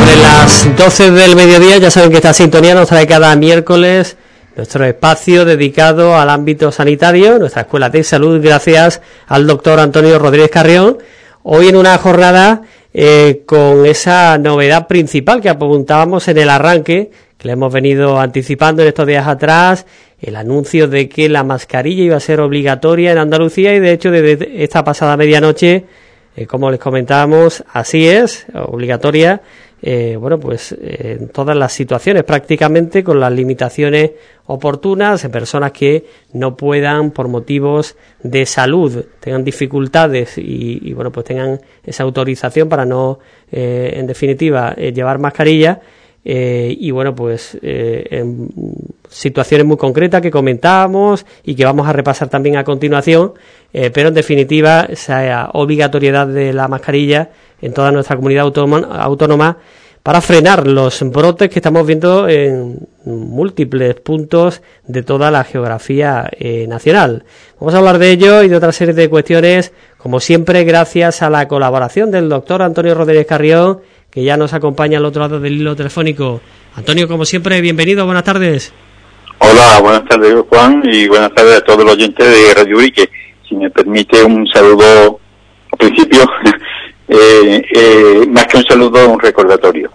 Sobre las 12 del mediodía, ya saben que esta sintonía nos trae cada miércoles nuestro espacio dedicado al ámbito sanitario, nuestra Escuela de Salud, gracias al doctor Antonio Rodríguez Carrión. Hoy en una jornada con esa novedad principal que apuntábamos en el arranque, que le hemos venido anticipando en estos días atrás, el anuncio de que la mascarilla iba a ser obligatoria en Andalucía y de hecho desde esta pasada medianoche, como les comentábamos, así es, obligatoria, en todas las situaciones prácticamente, con las limitaciones oportunas en personas que no puedan por motivos de salud, tengan dificultades y tengan esa autorización para no, en definitiva, llevar mascarilla. En situaciones muy concretas que comentábamos y que vamos a repasar también a continuación, pero en definitiva esa obligatoriedad de la mascarilla en toda nuestra comunidad autónoma para frenar los brotes que estamos viendo en múltiples puntos de toda la geografía nacional. Vamos a hablar de ello y de otra serie de cuestiones, como siempre, gracias a la colaboración del doctor Antonio Rodríguez Carrión, que ya nos acompaña al otro lado del hilo telefónico. Antonio, como siempre, bienvenido, buenas tardes. Hola, buenas tardes, Juan, y buenas tardes a todos los oyentes de Radio Urique. Si me permite un saludo al principio, más que un saludo, un recordatorio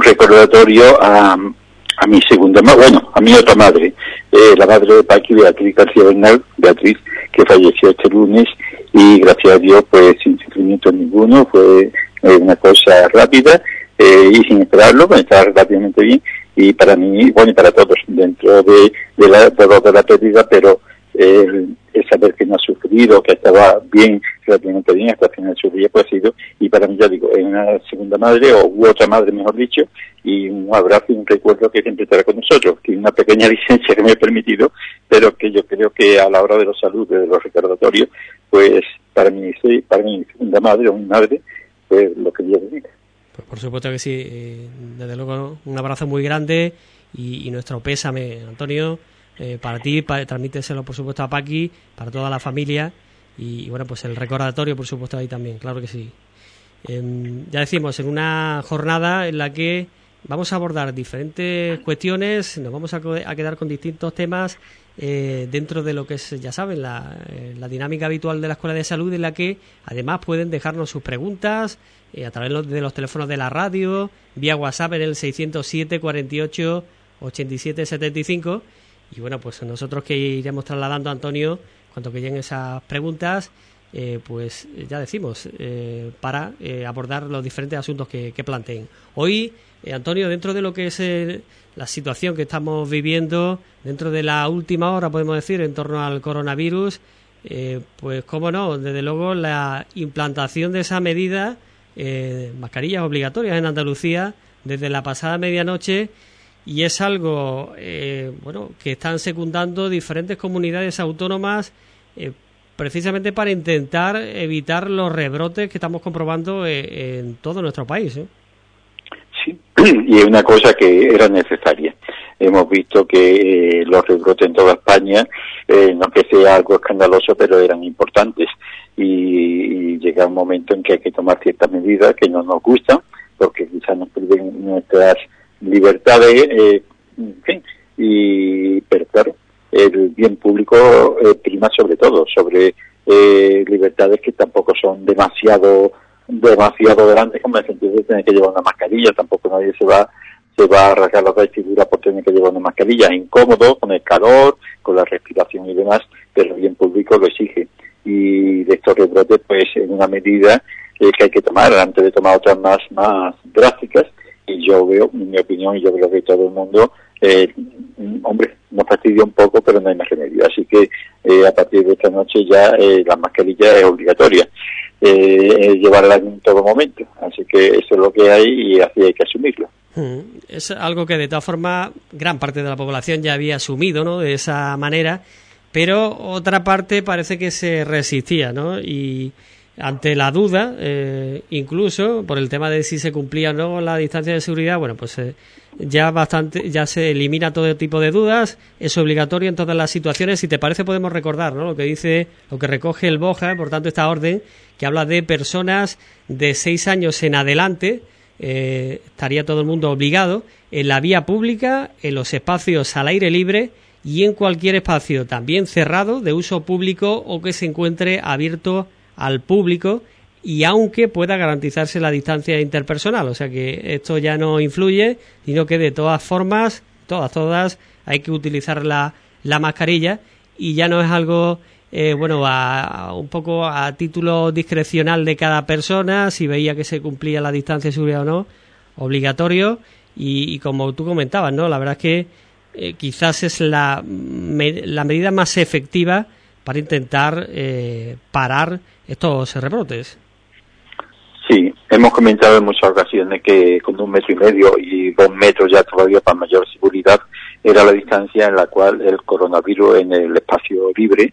a mi segunda madre, a mi otra madre, la madre de Paqui, Beatriz García Bernal, Beatriz, que falleció este lunes, y gracias a Dios, pues sin sufrimiento ninguno, fue una cosa rápida y sin esperarlo, estar rápidamente bien, y para mí, y para todos, dentro de la pérdida, pero el saber que no ha sufrido, que estaba bien, relativamente bien, hasta el final de su día, pues ha sido, y para mí, ya digo, es una segunda madre, o otra madre, mejor dicho, y un abrazo y un recuerdo que siempre estará con nosotros, que es una pequeña licencia que me he permitido, pero que yo creo que a la hora de los saludos, de los recordatorios, pues para mí segunda madre o mi madre, pues lo que Dios bendiga. Pues por supuesto que sí, desde luego un abrazo muy grande y nuestro pésame, Antonio, para ti, transmíteselo por supuesto a Paqui, para toda la familia y pues el recordatorio por supuesto ahí también, claro que sí. Ya decimos, en una jornada en la que vamos a abordar diferentes cuestiones, nos vamos a quedar con distintos temas dentro de lo que es, ya saben, la dinámica habitual de la Escuela de Salud, en la que además pueden dejarnos sus preguntas a través de los teléfonos de la radio, vía WhatsApp en el 607 48 87 75 y pues nosotros que iremos trasladando a Antonio cuanto que lleguen esas preguntas, pues ya decimos, para abordar los diferentes asuntos que planteen. Hoy, Antonio, dentro de lo que es la situación que estamos viviendo, dentro de la última hora, podemos decir, en torno al coronavirus, pues cómo no, desde luego la implantación de esa medida, mascarillas obligatorias en Andalucía, desde la pasada medianoche, y es algo que están secundando diferentes comunidades autónomas precisamente para intentar evitar los rebrotes que estamos comprobando en todo nuestro país. Sí, y es una cosa que era necesaria. Hemos visto que los rebrotes en toda España, no que sea algo escandaloso, pero eran importantes. Y llega un momento en que hay que tomar ciertas medidas que no nos gustan, porque quizás nos priven nuestras libertades, pero claro, el bien público prima sobre todo, sobre libertades que tampoco son demasiado grandes, como en el sentido de tener que llevar una mascarilla. Tampoco nadie se va a rasgar la vestidura por tener que llevar una mascarilla. Es incómodo, con el calor, con la respiración y demás, pero el bien público lo exige. Y de estos rebrotes, pues en una medida que hay que tomar, antes de tomar otras más drásticas, y yo veo, en mi opinión, y yo creo que todo el mundo, nos fastidia un poco, pero no hay más remedio. Así que a partir de esta noche ya la mascarilla es obligatoria, llevarla en todo momento. Así que eso es lo que hay y así hay que asumirlo. Es algo que de todas formas gran parte de la población ya había asumido, ¿no?, de esa manera, pero otra parte parece que se resistía, ¿no? Y ante la duda, incluso por el tema de si se cumplía o no la distancia de seguridad, ya se elimina todo tipo de dudas, es obligatorio en todas las situaciones. Si te parece, podemos recordar, ¿no?, lo que recoge el BOJA, por tanto esta orden que habla de personas de 6 años en adelante, estaría todo el mundo obligado en la vía pública, en los espacios al aire libre y en cualquier espacio también cerrado de uso público o que se encuentre abierto al público, y aunque pueda garantizarse la distancia interpersonal. O sea que esto ya no influye, sino que de todas formas, todas hay que utilizar la mascarilla, y ya no es algo un poco a título discrecional de cada persona, si veía que se cumplía la distancia de seguridad o no, obligatorio. Y como tú comentabas, ¿no? La verdad es que quizás es la medida más efectiva para intentar parar estos rebrotes. Sí, hemos comentado en muchas ocasiones que con 1,5 metros y 2 metros ya todavía para mayor seguridad era la distancia en la cual el coronavirus en el espacio libre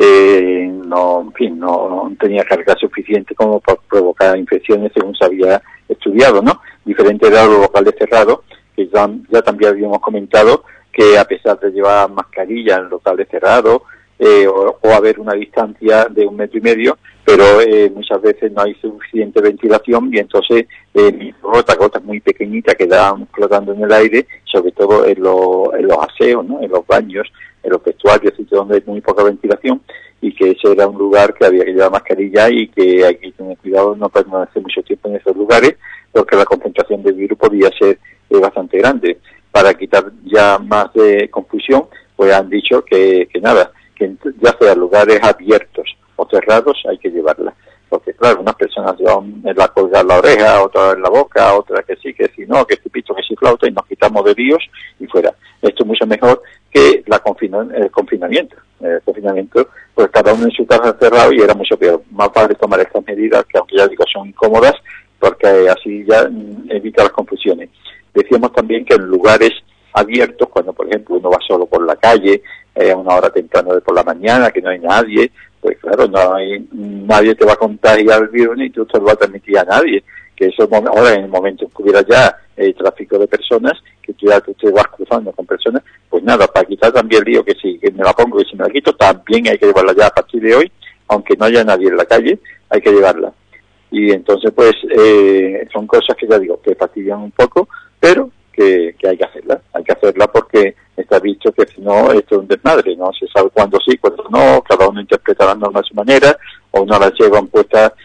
no tenía carga suficiente como para provocar infecciones, según se había estudiado, ¿no? Diferente de los locales cerrados, que ya también habíamos comentado que a pesar de llevar mascarilla en locales cerrados o haber una distancia de 1,5 metros, pero muchas veces no hay suficiente ventilación y entonces gotas muy pequeñitas quedaban flotando en el aire, sobre todo en los aseos, ¿no? En los baños, en los vestuarios, sitios donde hay muy poca ventilación, y que ese era un lugar que había que llevar mascarilla y que hay que tener cuidado no permanecer mucho tiempo en esos lugares, porque la concentración del virus podía ser bastante grande. Para quitar ya más de confusión, pues han dicho que ya sea lugares abiertos o cerrados hay que llevarla, porque claro, unas personas llevan la colgar en la oreja, otras en la boca, otras que sí, que sí no, que sí pito, que sí flauta, y nos quitamos de líos y fuera. Esto es mucho mejor que el confinamiento. El confinamiento, pues cada uno en su casa cerrado, y era mucho peor. Más vale tomar estas medidas, que aunque ya digo son incómodas, porque así ya evita las confusiones. Decíamos también que en lugares abiertos, cuando por ejemplo uno va solo por la calle, a una hora temprana de por la mañana, que no hay nadie, pues claro, nadie te va a contagiar el virus ni tú te lo vas a transmitir a nadie. Que eso ahora, en el momento que hubiera ya tráfico de personas, que tú te vas cruzando con personas, pues nada, para quitar también el lío, que si me la pongo y si me la quito, también hay que llevarla ya a partir de hoy, aunque no haya nadie en la calle, hay que llevarla. Y entonces pues son cosas que ya digo, que fastidian un poco, pero que hay que hacerla porque está visto que si no, esto es un desmadre, no se sabe cuándo sí, cuándo no, cada uno interpreta las normas a su manera, o no las llevan puestas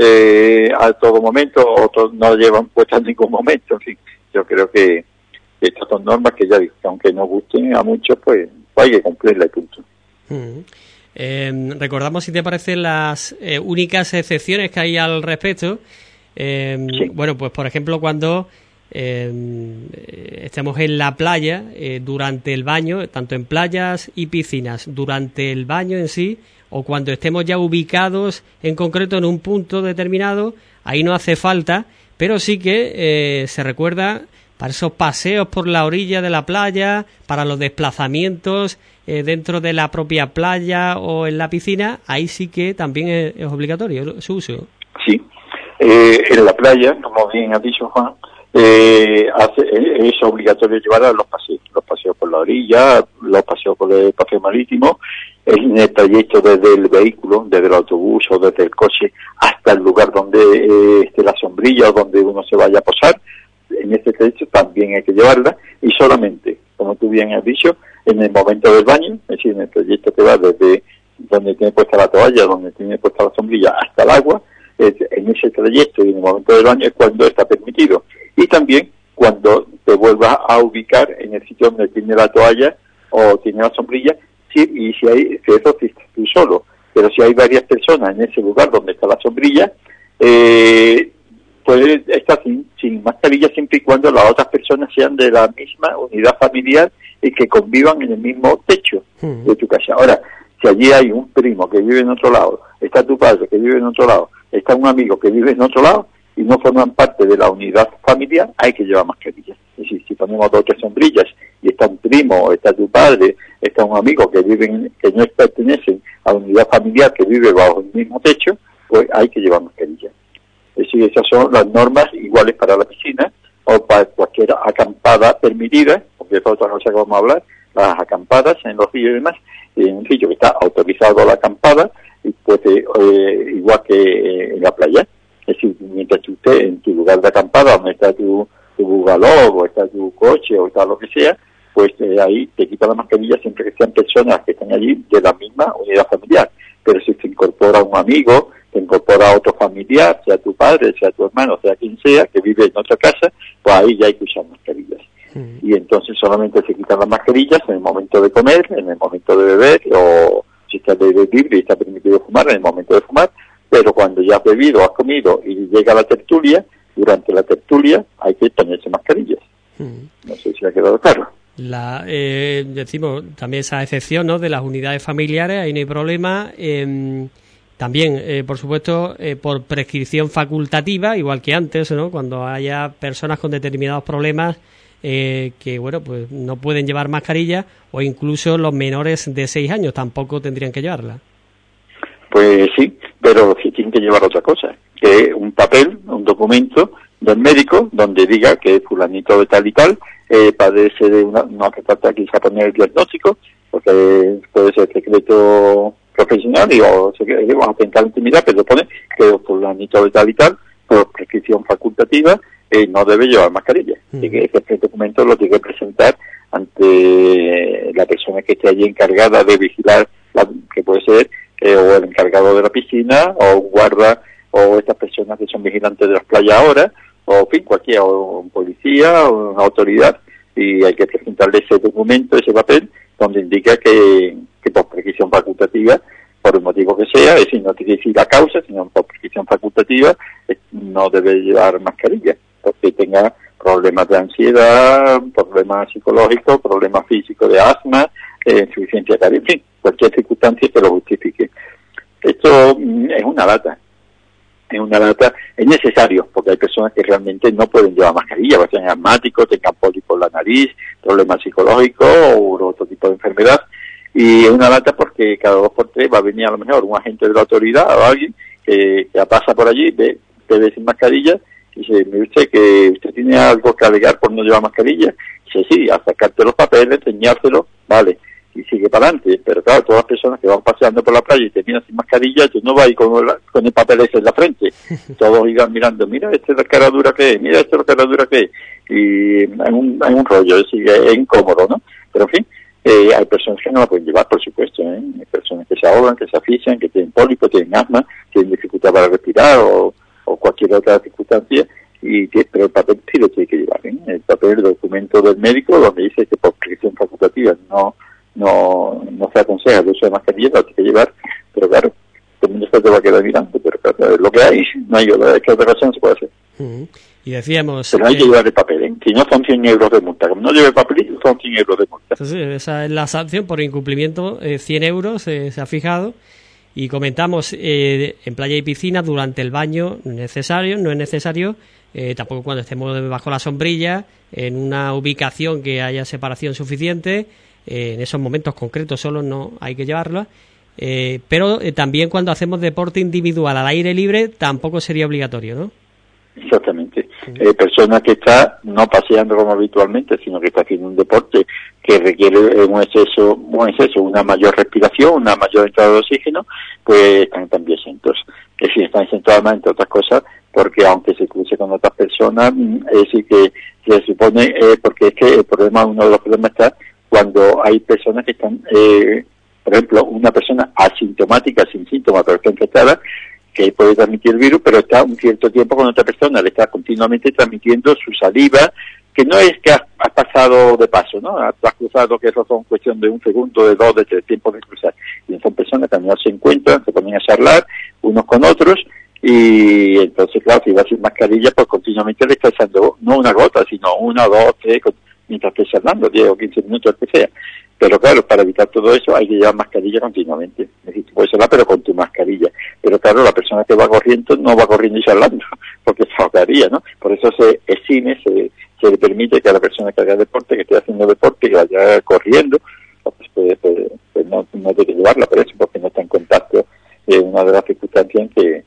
a todo momento, otros no llevan puestas en ningún momento. En fin, yo creo que estas son normas que ya digo, que aunque no gusten a muchos, pues hay que cumplirla y punto. Recordamos, si te parece, las únicas excepciones que hay al respecto. Sí. Bueno, pues por ejemplo, cuando estemos en la playa, durante el baño, tanto en playas y piscinas, durante el baño en sí, o cuando estemos ya ubicados en concreto en un punto determinado, ahí no hace falta, pero sí que se recuerda para esos paseos por la orilla de la playa, para los desplazamientos dentro de la propia playa o en la piscina, ahí sí que también es obligatorio su uso. Sí, en la playa, como bien ha dicho Juan, es obligatorio llevar a los paseos por la orilla, los paseos por el paseo marítimo, en el trayecto desde el vehículo, desde el autobús o desde el coche hasta el lugar donde esté la sombrilla o donde uno se vaya a posar. En este trayecto también hay que llevarla, y solamente, como tú bien has dicho, en el momento del baño, es decir, en el trayecto que va desde donde tiene puesta la toalla, donde tiene puesta la sombrilla hasta el agua, en ese trayecto y en el momento del baño es cuando está permitido. Y también cuando te vuelvas a ubicar en el sitio donde tiene la toalla o tiene la sombrilla, si estás tú solo, pero si hay varias personas en ese lugar donde está la sombrilla, puede estar sin mascarilla siempre y cuando las otras personas sean de la misma unidad familiar y que convivan en el mismo techo de tu casa. Ahora, si allí hay un primo que vive en otro lado, está tu padre que vive en otro lado, está un amigo que vive en otro lado y no forman parte de la unidad familiar, hay que llevar mascarilla. Es decir, si ponemos 2 o 3 sombrillas y está un primo, está tu padre, está un amigo que no pertenecen a la unidad familiar que vive bajo el mismo techo, pues hay que llevar mascarilla. Es decir, esas son las normas iguales para la piscina o para cualquier acampada permitida, porque es otra cosa que vamos a hablar, las acampadas en los ríos y demás, en un sitio que está autorizado la acampada, y pues igual que en la playa. Es decir, mientras tú estés en tu lugar de acampada, donde está tu bugaló, o está tu coche, o está lo que sea, pues ahí te quitan la mascarilla siempre que sean personas que están allí de la misma unidad familiar. Pero si te incorpora un amigo, te incorpora otro familiar, sea tu padre, sea tu hermano, sea quien sea, que vive en otra casa, pues ahí ya hay que usar mascarillas. Y entonces solamente se quitan las mascarillas en el momento de comer, en el momento de beber, o si está de libre y está permitido fumar, en el momento de fumar, pero cuando ya has bebido, has comido y llega la tertulia, durante la tertulia hay que ponerse mascarillas. No sé si ha quedado claro. Decimos también esa excepción, ¿no?, de las unidades familiares, ahí no hay problema. También, por supuesto, por prescripción facultativa, igual que antes, ¿no?, cuando haya personas con determinados problemas que, bueno, pues no pueden llevar mascarilla, o incluso los menores de 6 años tampoco tendrían que llevarla. Pues sí, pero sí tienen que llevar otra cosa, que es un papel, un documento del médico donde diga que fulanito de tal y tal padece de una, no hace falta quizá poner el diagnóstico, porque puede ser secreto profesional o vamos a atentar la intimidad, pero pone que fulanito de tal y tal, por prescripción facultativa, no debe llevar mascarilla. Así que este documento lo tiene que presentar ante la persona que esté allí encargada de vigilar, que puede ser o el encargado de la piscina, o un guarda, o estas personas que son vigilantes de las playas ahora, o en fin, cualquiera, o un policía, o una autoridad, y hay que presentarle ese documento, ese papel, donde indica que por prescripción facultativa, por el motivo que sea, es decir, no tiene que decir la causa, sino por prescripción facultativa, no debe llevar mascarilla, porque tenga problemas de ansiedad, problemas psicológicos, problemas físicos de asma, insuficiencia cardíaca, en fin, cualquier circunstancia que lo justifique. Esto es una lata. Es necesario, porque hay personas que realmente no pueden llevar mascarilla, porque sean asmáticos, tengan pólipos en la nariz, problemas psicológicos o otro tipo de enfermedad. Y es una lata porque cada 2 por 3 va a venir a lo mejor un agente de la autoridad o alguien que pasa por allí, ve sin mascarilla, y dice, mire usted que usted tiene algo que alegar por no llevar mascarilla. Dice, sí, a sacarte los papeles, enseñárselos, vale, y sigue para adelante. Pero claro, todas las personas que van paseando por la playa y terminan sin mascarilla, tú no vas ahí con el papel ese en la frente. Todos iban mirando, mira, esta es la cara dura que es, mira, esta es la cara dura que es. Y hay un rollo, es decir, es incómodo, ¿no? Pero en fin, hay personas que no la pueden llevar, por supuesto, ¿eh? Hay personas que se ahogan, que se asfixian, que tienen pólipo, tienen asma, tienen dificultad para respirar o cualquier otra circunstancia, pero el papel sí lo tiene que llevar, ¿eh? El papel, el documento del médico donde dice que por prescripción facultativa no se aconseja el uso de mascarilla, lo tiene que llevar, pero claro, todo el mundo se te va a quedar mirando, pero claro, lo que hay, no hay otra cosa, no se puede hacer. Y decíamos... Pero hay que llevar el papel, ¿eh? Si no son 100 euros de multa, como no lleve papel, son 100 euros de multa. Entonces, esa es la sanción por incumplimiento, 100 euros se ha fijado. Y comentamos, en playa y piscina durante el baño no es necesario, tampoco cuando estemos bajo la sombrilla, en una ubicación que haya separación suficiente, en esos momentos concretos solo no hay que llevarla, pero también cuando hacemos deporte individual al aire libre tampoco sería obligatorio, ¿no? Exactamente. Persona que está no paseando como habitualmente, sino que está haciendo un deporte que requiere un exceso, una mayor respiración, una mayor entrada de oxígeno, pues están también exentos. Que sí, están exentos además, entre otras cosas, porque aunque se cruce con otras personas, es decir que se supone, porque es que uno de los problemas está cuando hay personas que están, por ejemplo, una persona asintomática, sin síntomas, pero está infectada, que puede transmitir el virus, pero está un cierto tiempo con otra persona, le está continuamente transmitiendo su saliva, que no es que has pasado de paso, ¿no? Has cruzado, que eso son cuestión de 1 segundo, de 2, de 3 tiempos de cruzar. Y son personas que también se encuentran, se ponen a charlar unos con otros, y entonces, claro, si va sin mascarilla, pues continuamente le está echando no una gota, sino 1, 2, 3, mientras esté charlando, 10 o 15 minutos, lo que sea. Pero claro, para evitar todo eso hay que llevar mascarilla continuamente. Es decir, tú puedes hablar, pero con tu mascarilla. Pero claro, la persona que va corriendo no va corriendo y charlando, porque se ahogaría, ¿no? Por eso se exime, se le permite que a la persona que haga deporte, que esté haciendo deporte, que vaya corriendo, pues no debe llevarla por eso, porque no está en contacto. Es una de las circunstancias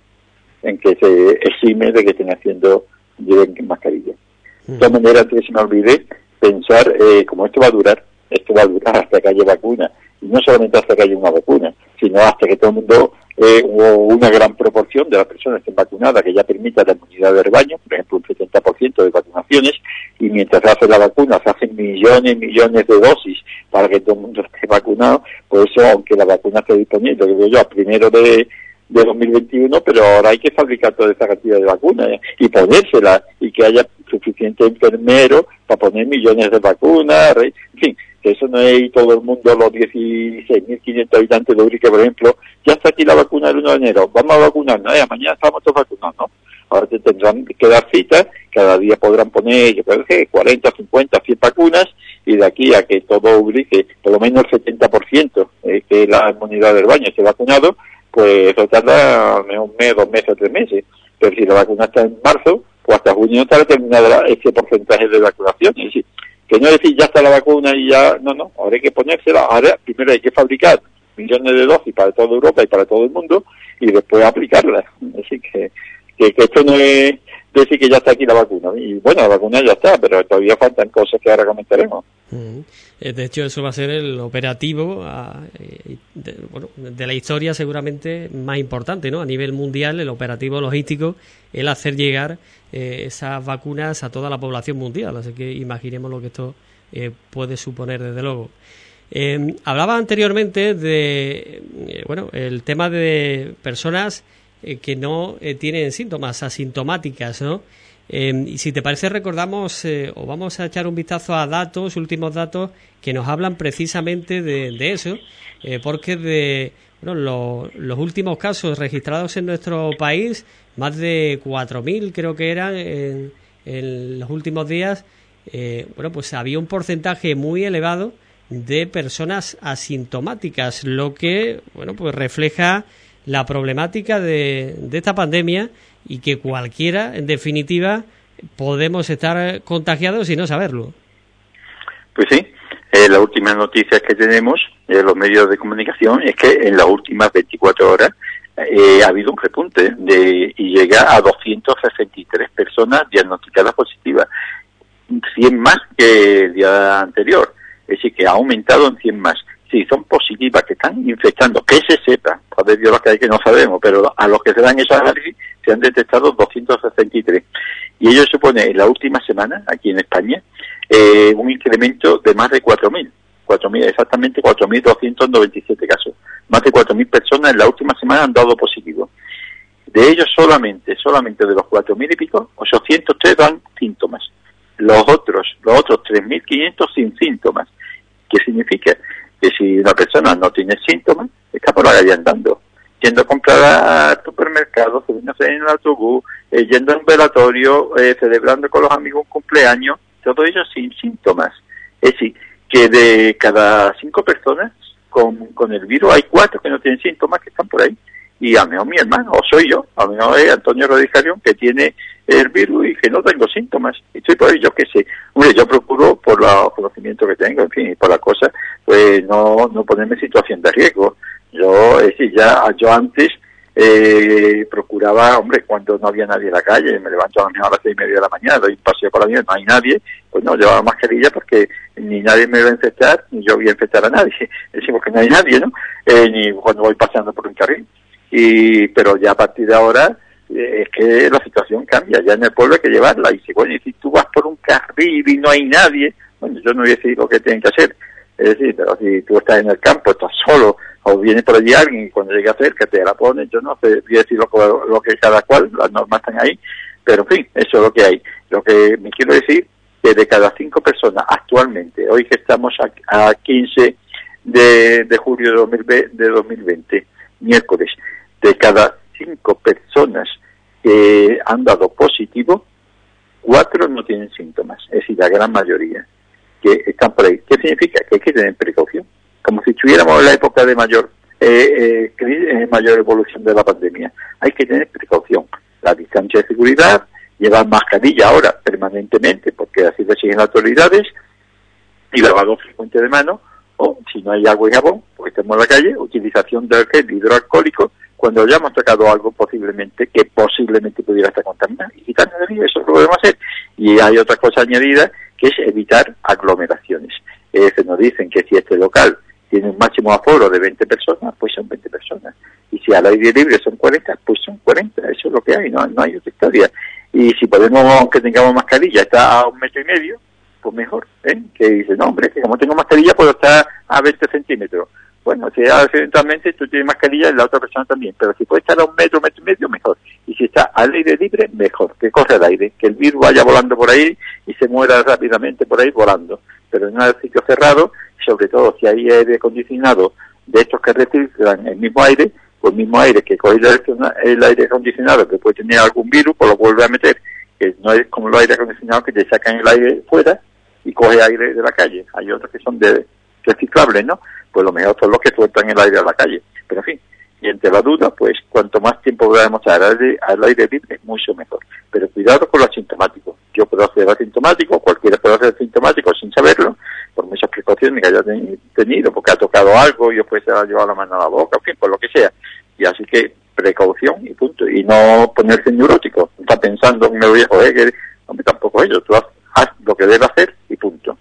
en que se exime de que estén lleven mascarilla. De todas maneras, antes que se me olvide, pensar, como esto va a durar hasta que haya vacuna, y no solamente hasta que haya una vacuna, sino hasta que todo el mundo o una gran proporción de las personas que estén vacunadas que ya permita la inmunidad de rebaño, por ejemplo un 70% de vacunaciones, y mientras se hace la vacuna se hacen millones de dosis para que todo el mundo esté vacunado. Por eso, aunque la vacuna esté disponible, creo yo, a primero de 2021, pero ahora hay que fabricar toda esa cantidad de vacunas y ponérsela, y que haya suficiente enfermeros para poner millones de vacunas, en fin, que eso no es y todo el mundo, los 16.500 habitantes de Urique, por ejemplo, ya está aquí la vacuna del 1 de enero, vamos a vacunarnos, mañana estamos todos vacunados, ¿no? Ahora te tendrán que dar citas, cada día podrán poner, yo creo que 40, 50, 100 vacunas, y de aquí a que todo Urique, por lo menos el 70%, que la inmunidad del baño esté vacunado, pues eso tarda un mes, 2 meses, 3 meses. Pero si la vacuna está en marzo, pues hasta junio estará terminada ese porcentaje de vacunación. Es decir, que no es decir ya está la vacuna y ya, no, ahora hay que ponérsela. Ahora primero hay que fabricar millones de dosis para toda Europa y para todo el mundo, y después aplicarlas. Así que esto no es decir que ya está aquí la vacuna. Y bueno, la vacuna ya está, pero todavía faltan cosas que ahora comentaremos. De hecho, eso va a ser el operativo de la historia seguramente más importante, ¿no? A nivel mundial, el operativo logístico, el hacer llegar esas vacunas a toda la población mundial. Así que imaginemos lo que esto puede suponer, desde luego. Hablaba anteriormente de el tema de personas que no tienen síntomas, asintomáticas, ¿no? Y si te parece, recordamos o vamos a echar un vistazo a últimos datos que nos hablan precisamente de eso, porque los últimos casos registrados en nuestro país, más de 4.000 creo que eran en los últimos días, pues había un porcentaje muy elevado de personas asintomáticas, lo que pues refleja la problemática de esta pandemia, y que cualquiera, en definitiva, podemos estar contagiados y no saberlo. Pues sí, las últimas noticias que tenemos en los medios de comunicación es que en las últimas 24 horas ha habido un repunte y llega a 263 personas diagnosticadas positivas, 100 más que el día anterior, es decir, que ha aumentado en 100 más. Si son positivas, que están infectando, que se sepa, a Dios, los que hay que no sabemos, pero a los que se dan esos análisis se han detectado 263. Y ello supone, en la última semana, aquí en España, un incremento de más de 4.000, exactamente 4.297 casos. Más de 4.000 personas en la última semana han dado positivo. De ellos solamente de los 4.000 y pico, 803 dan síntomas. Los otros 3.500 sin síntomas. ¿Qué significa? Que si una persona no tiene síntomas, está por la calle andando, yendo a comprar al supermercado, subiéndose en el autobús, yendo a un velatorio, celebrando con los amigos un cumpleaños, todo ello sin síntomas. Es decir, que de cada 5 personas con el virus hay 4 que no tienen síntomas, que están por ahí. Y a lo mejor mi hermano, o soy yo, a lo mejor es Antonio Rodríguez Carrión, que tiene el virus y que no tengo síntomas. Y estoy por ahí, yo qué sé. Hombre, yo procuro, por los conocimientos que tengo, en fin, y por las cosas, pues no ponerme en situación de riesgo. Yo antes procuraba, hombre, cuando no había nadie en la calle, me levanto a las 6:30 de la mañana, doy un paseo por la vida, no hay nadie, pues no, llevaba mascarilla porque ni nadie me iba a infectar, ni yo voy a infectar a nadie. Es decir, porque no hay nadie, ¿no? Ni cuando voy paseando por un carril. Pero ya a partir de ahora es que la situación cambia, ya en el pueblo hay que llevarla, y si tú vas por un carril y no hay nadie, bueno, yo no voy a decir lo que tienen que hacer, es decir, pero si tú estás en el campo, estás solo, o viene por allí alguien y cuando llega cerca te la pones, yo no sé, voy a decir lo que cada cual, las normas están ahí, pero en fin, eso es lo que hay. Lo que me quiero decir que de cada 5 personas actualmente, hoy que estamos a 15 de julio de 2020, miércoles, de cada 5 personas que han dado positivo, 4 no tienen síntomas, es decir, la gran mayoría que están por ahí. ¿Qué significa? Que hay que tener precaución, como si estuviéramos en la época de mayor evolución de la pandemia. Hay que tener precaución, la distancia de seguridad, llevar mascarilla ahora permanentemente, porque así lo exigen las autoridades, y lavado frecuente de manos, o si no hay agua y jabón, porque estamos en la calle, utilización del gel hidroalcohólico cuando ya hemos tocado algo que posiblemente pudiera estar contaminado, y quitarnos de vida, eso lo podemos hacer. Y hay otra cosa añadida, que es evitar aglomeraciones. Se nos dicen que si este local tiene un máximo aforo de 20 personas, pues son 20 personas. Y si al aire libre son 40, pues son 40, eso es lo que hay, no hay otra historia. Y si podemos, que tengamos mascarilla, está a 1,5 metros, pues mejor, que dice, no hombre, que como tengo mascarilla puedo estar a 20 centímetros. Bueno, si accidentalmente tú tienes mascarilla y la otra persona también, pero si puede estar a 1 metro, 1,5 metros, mejor. Y si está al aire libre, mejor, que corre el aire, que el virus vaya volando por ahí y se muera rápidamente por ahí volando. Pero en un sitio cerrado, sobre todo si hay aire acondicionado de estos que reciclan el mismo aire, pues el mismo aire que coge el aire acondicionado que puede tener algún virus, pues lo vuelve a meter, que no es como los aire acondicionados que te sacan el aire fuera y coge aire de la calle. Hay otros que son de reciclables, ¿no? Pues lo mejor son los que sueltan el aire a la calle. Pero en fin, y entre la duda, pues cuanto más tiempo podamos estar al aire libre, mucho mejor. Pero cuidado con lo asintomático. Yo puedo ser asintomático, cualquiera puede ser asintomático sin saberlo, por muchas precauciones que haya tenido, porque ha tocado algo y después se ha llevado la mano a la boca, en fin, por lo que sea. Y así que precaución y punto. Y no ponerse neurótico. No está pensando en el viejo, que hombre, tampoco ello. Tú haz lo que debes hacer y punto.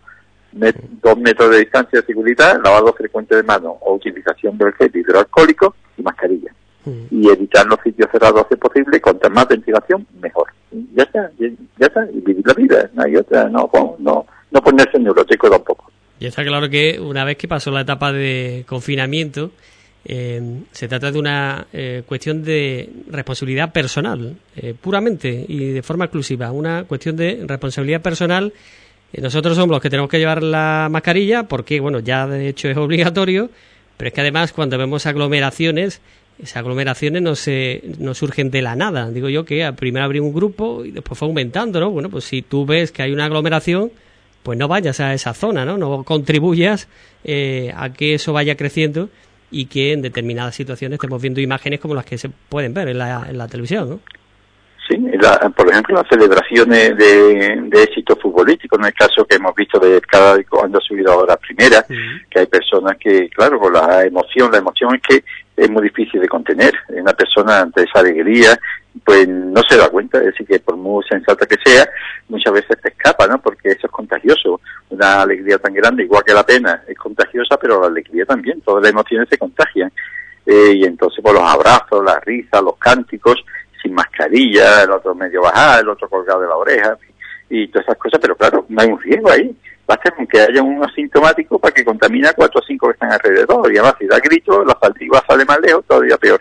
2 metros de distancia de seguridad, lavado frecuente de manos o utilización del gel hidroalcohólico y mascarilla. Y evitar los sitios cerrados si es posible, contra más ventilación, mejor. Y ya está, y vivir la vida, no hay otra, no ponerse neurótico tampoco. Y está claro que una vez que pasó la etapa de confinamiento, se trata de una cuestión de responsabilidad personal, puramente y de forma exclusiva, una cuestión de responsabilidad personal. Nosotros somos los que tenemos que llevar la mascarilla porque, bueno, ya de hecho es obligatorio, pero es que además cuando vemos aglomeraciones, esas aglomeraciones no surgen de la nada. Digo yo que primero abrí un grupo y después fue aumentando, ¿no? Bueno, pues si tú ves que hay una aglomeración, pues no vayas a esa zona, ¿no? No contribuyas a que eso vaya creciendo y que en determinadas situaciones estemos viendo imágenes como las que se pueden ver en la televisión, ¿no? Sí, por ejemplo, las celebraciones de éxito futbolístico, en el caso que hemos visto de cada cuando ha subido ahora primera, que hay personas que, claro, con la emoción es que es muy difícil de contener. Una persona ante esa alegría, pues no se da cuenta, es decir, que por muy sensata que sea, muchas veces te escapa, ¿no? Porque eso es contagioso. Una alegría tan grande, igual que la pena, es contagiosa, pero la alegría también, todas las emociones se contagian. Y entonces, por los abrazos, la risa, los cánticos, sin mascarilla, el otro medio bajado, el otro colgado de la oreja, y todas esas cosas, pero claro, no hay un riesgo ahí. Basta con que haya un asintomático para que contamine a 4 o 5 que están alrededor, y además si da grito, la saltiva sale más lejos, todavía peor.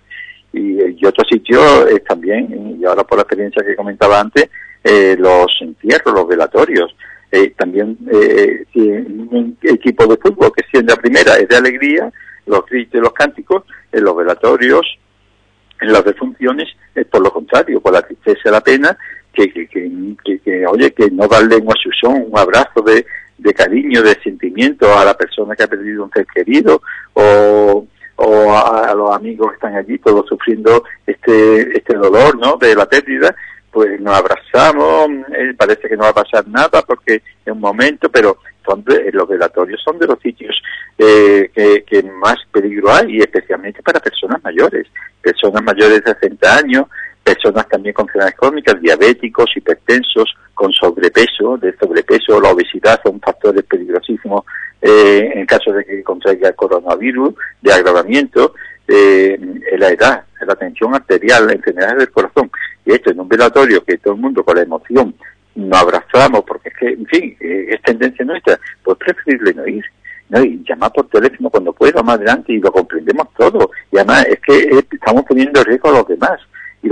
Y otro sitio es también, y ahora por la experiencia que comentaba antes, los entierros, los velatorios. También si un equipo de fútbol que siendo la primera es de alegría, los gritos y los cánticos, en los velatorios, en las defunciones, es por lo contrario, por la tristeza y la pena, oye, que no darle un asusón, un abrazo de cariño, de sentimiento a la persona que ha perdido un ser querido, o a los amigos que están allí, todos sufriendo este dolor, ¿no?, de la pérdida, pues nos abrazamos, parece que no va a pasar nada porque es un momento, pero los velatorios son de los sitios que más peligro hay, y especialmente para personas mayores de 60 años, personas también con enfermedades crónicas, diabéticos, hipertensos, con sobrepeso. La obesidad son factores peligrosísimos en caso de que contraiga el coronavirus, de agravamiento, la edad, la tensión arterial, la enfermedad del corazón. Y esto en un velatorio que todo el mundo con la emoción nos abrazamos, porque es que, en fin, es tendencia nuestra, pues preferible no ir. No, y llamar por teléfono cuando pueda más adelante, y lo comprendemos todo. Y además es que estamos poniendo en riesgo a los demás.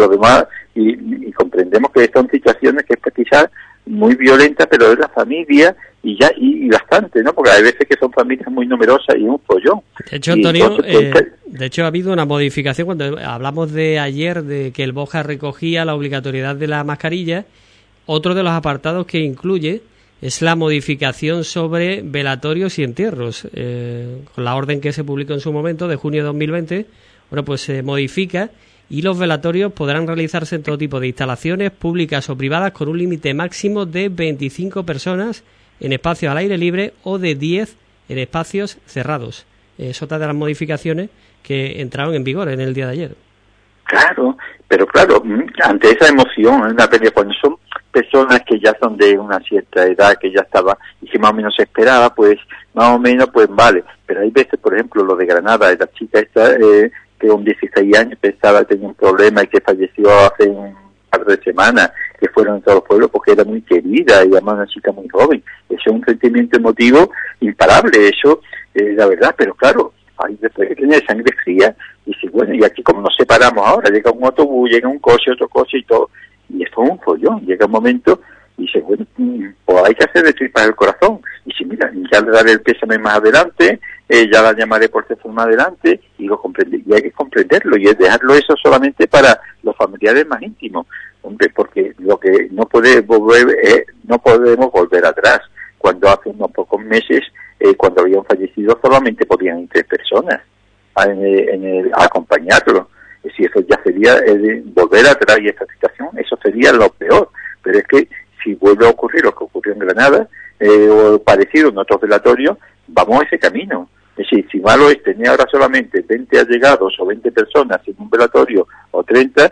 Y comprendemos que son situaciones que es quizás muy violentas, pero es la familia y bastante, ¿no? Porque hay veces que son familias muy numerosas y un follón. De hecho, Antonio, de hecho ha habido una modificación cuando hablamos de ayer de que el BOJA recogía la obligatoriedad de la mascarilla. Otro de los apartados que incluye es la modificación sobre velatorios y entierros. Con la orden que se publicó en su momento, de junio de 2020, bueno, pues se modifica y los velatorios podrán realizarse en todo tipo de instalaciones públicas o privadas con un límite máximo de 25 personas en espacios al aire libre o de 10 en espacios cerrados. Es otra de las modificaciones que entraron en vigor en el día de ayer. Claro, pero claro, ante esa emoción, una pelea, cuando son personas que ya son de una cierta edad, que ya estaba, y que más o menos se esperaba, pues más o menos, pues vale. Pero hay veces, por ejemplo, lo de Granada, de la chica esta, que con 16 años pensaba que tenía un problema y que falleció hace un par de semanas, que fueron en todos los pueblos porque era muy querida y además una chica muy joven. Eso es un sentimiento emotivo imparable, eso la verdad, pero claro, hay después que tener sangre fría y si bueno, y aquí como nos separamos ahora, llega un autobús, llega un coche, otro coche y todo, y esto es un follón, llega un momento y dice, bueno, pues hay que hacer de tripas el corazón, y si mira, ya le daré el pésame más adelante, ya la llamaré por teléfono más adelante, y lo comprende, y hay que comprenderlo, y es dejarlo eso solamente para los familiares más íntimos, hombre, porque lo que no puede volver, no podemos volver atrás. Cuando hace unos pocos meses, cuando habían fallecido, solamente podían ir 3 personas a acompañarlo. Si eso ya sería volver atrás y esta situación, eso sería lo peor. Pero es que si vuelve a ocurrir lo que ocurrió en Granada, o parecido en otros velatorios, vamos a ese camino. Es decir, si malo es tener ahora solamente 20 allegados o 20 personas en un velatorio o 30,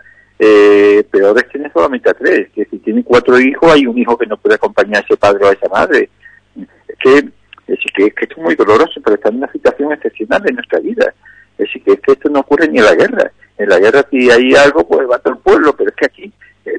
peor es tener solamente a 3, que si tienen 4 hijos, hay un hijo que no puede acompañar a ese padre o a esa madre. Es que esto es muy doloroso, pero está en una situación excepcional en nuestra vida. Es decir, que esto no ocurre ni en la guerra. En la guerra si hay algo, pues va todo el pueblo, pero es que aquí,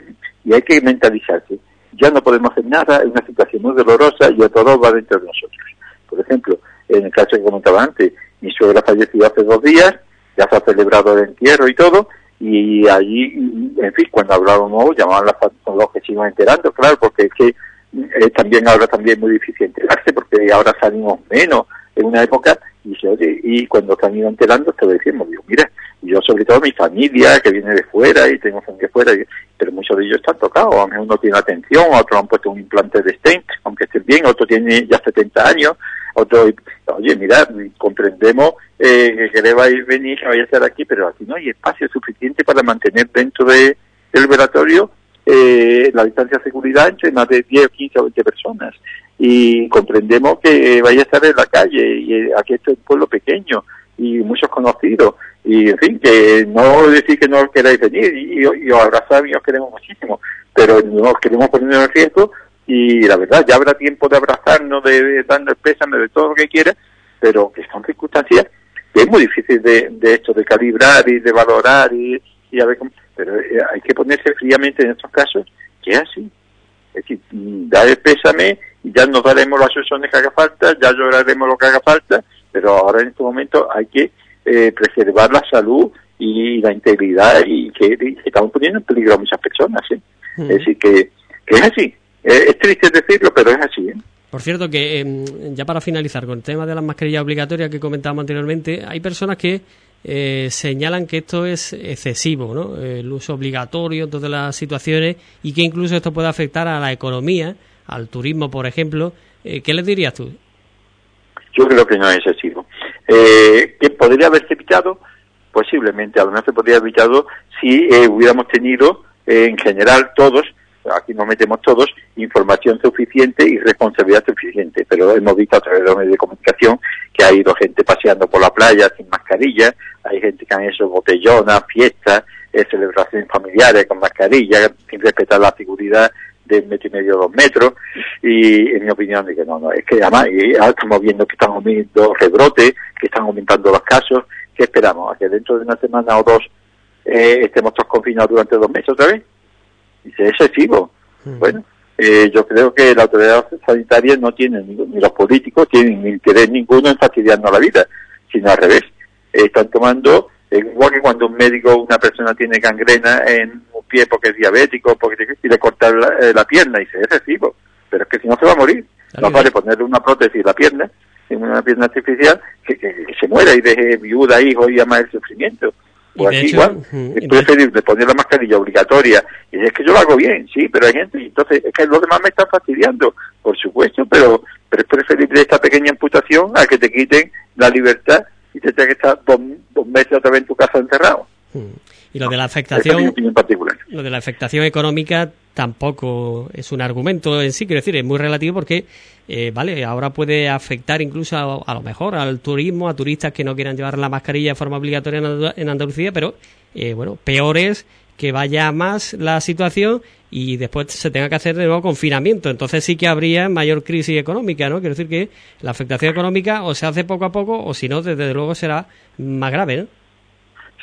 y hay que mentalizarse. Ya no podemos hacer nada, es una situación muy dolorosa y el dolor va dentro de nosotros. Por ejemplo, en el caso que comentaba antes, mi suegra falleció hace 2 días, ya se ha celebrado el entierro y todo, y allí, en fin, cuando hablábamos, llamaban los que se iban enterando, claro, porque es que también ahora también es muy difícil enterarse, porque ahora salimos menos en una época, y se oye, y cuando se han ido enterando, te lo decimos, digo, mira, yo sobre todo mi familia, que viene de fuera, y tengo familia fuera, pero muchos de ellos están tocados, a lo mejor uno tiene atención, otros han puesto un implante de stent, aunque estén bien, otro tiene ya 70 años, otro, oye, mira, comprendemos que deba ir venir, que vaya a estar aquí, pero aquí no hay espacio suficiente para mantener dentro del velatorio la distancia de seguridad entre más de 10, 15 o 20 personas. Y comprendemos que vaya a estar en la calle, y aquí esto es un pueblo pequeño, y muchos conocidos, y en fin, que no decir que no queráis venir, y os abrazar y os queremos muchísimo, pero no queremos ponernos en riesgo, y la verdad, ya habrá tiempo de abrazarnos, de darnos el pésame, de todo lo que quiera, pero que son circunstancias que es muy difícil de esto, de calibrar y de valorar, y a ver cómo, pero hay que ponerse fríamente en estos casos, que es así. Es decir, dar el pésame y ya nos daremos las soluciones que haga falta, ya lloraremos lo que haga falta, pero ahora en este momento hay que preservar la salud y la integridad, y que estamos poniendo en peligro a muchas personas, ¿sí? Es decir, que es así. Es triste decirlo, pero es así, ¿eh? Por cierto, que ya para finalizar con el tema de las mascarillas obligatorias que comentábamos anteriormente, hay personas que señalan que esto es excesivo, ¿no? El uso obligatorio en todas las situaciones, y que incluso esto puede afectar a la economía, al turismo, por ejemplo. ¿Qué les dirías tú? Yo creo que no es excesivo. ¿Que podría haberse evitado? Posiblemente, a lo mejor se podría haber evitado si hubiéramos tenido, en general todos, aquí nos metemos todos, información suficiente y responsabilidad suficiente, pero hemos visto a través de los medios de comunicación que ha ido gente paseando por la playa sin mascarilla, hay gente que han hecho botellonas, fiestas, celebraciones familiares con mascarilla, sin respetar la seguridad de 1,5 metros, 2 metros, y en mi opinión es que no, es que además estamos viendo que están aumentando rebrotes, que están aumentando los casos. ¿Qué esperamos? ¿A que dentro de una semana o 2 estemos todos confinados durante 2 meses otra vez? Dice, es excesivo. Bueno, yo creo que la autoridad sanitaria no tiene, ni los políticos tienen interés ninguno en fastidiarnos la vida, sino al revés. Están tomando, igual que cuando un médico, una persona tiene gangrena en un pie porque es diabético, porque y le corta la pierna, y dice, es excesivo, pero es que si no se va a morir. No vale ponerle una prótesis en la pierna, en una pierna artificial, que se muera y deje viuda, hijo y ama el sufrimiento. Pues aquí igual, es preferible poner la mascarilla obligatoria, y es que yo lo hago bien, sí, pero hay gente, entonces es que los demás me están fastidiando, por supuesto, pero es preferible esta pequeña amputación a que te quiten la libertad y te tengas que estar 2 meses otra vez en tu casa encerrado. Y lo de la afectación, es mi opinión particular. Lo de la afectación económica tampoco es un argumento en sí, quiero decir, es muy relativo porque, vale, ahora puede afectar incluso a lo mejor al turismo, a turistas que no quieran llevar la mascarilla de forma obligatoria en Andalucía, pero, bueno, peor es que vaya más la situación y después se tenga que hacer de nuevo confinamiento. Entonces sí que habría mayor crisis económica, ¿no? Quiero decir que la afectación económica o se hace poco a poco, o si no, desde luego será más grave, ¿no?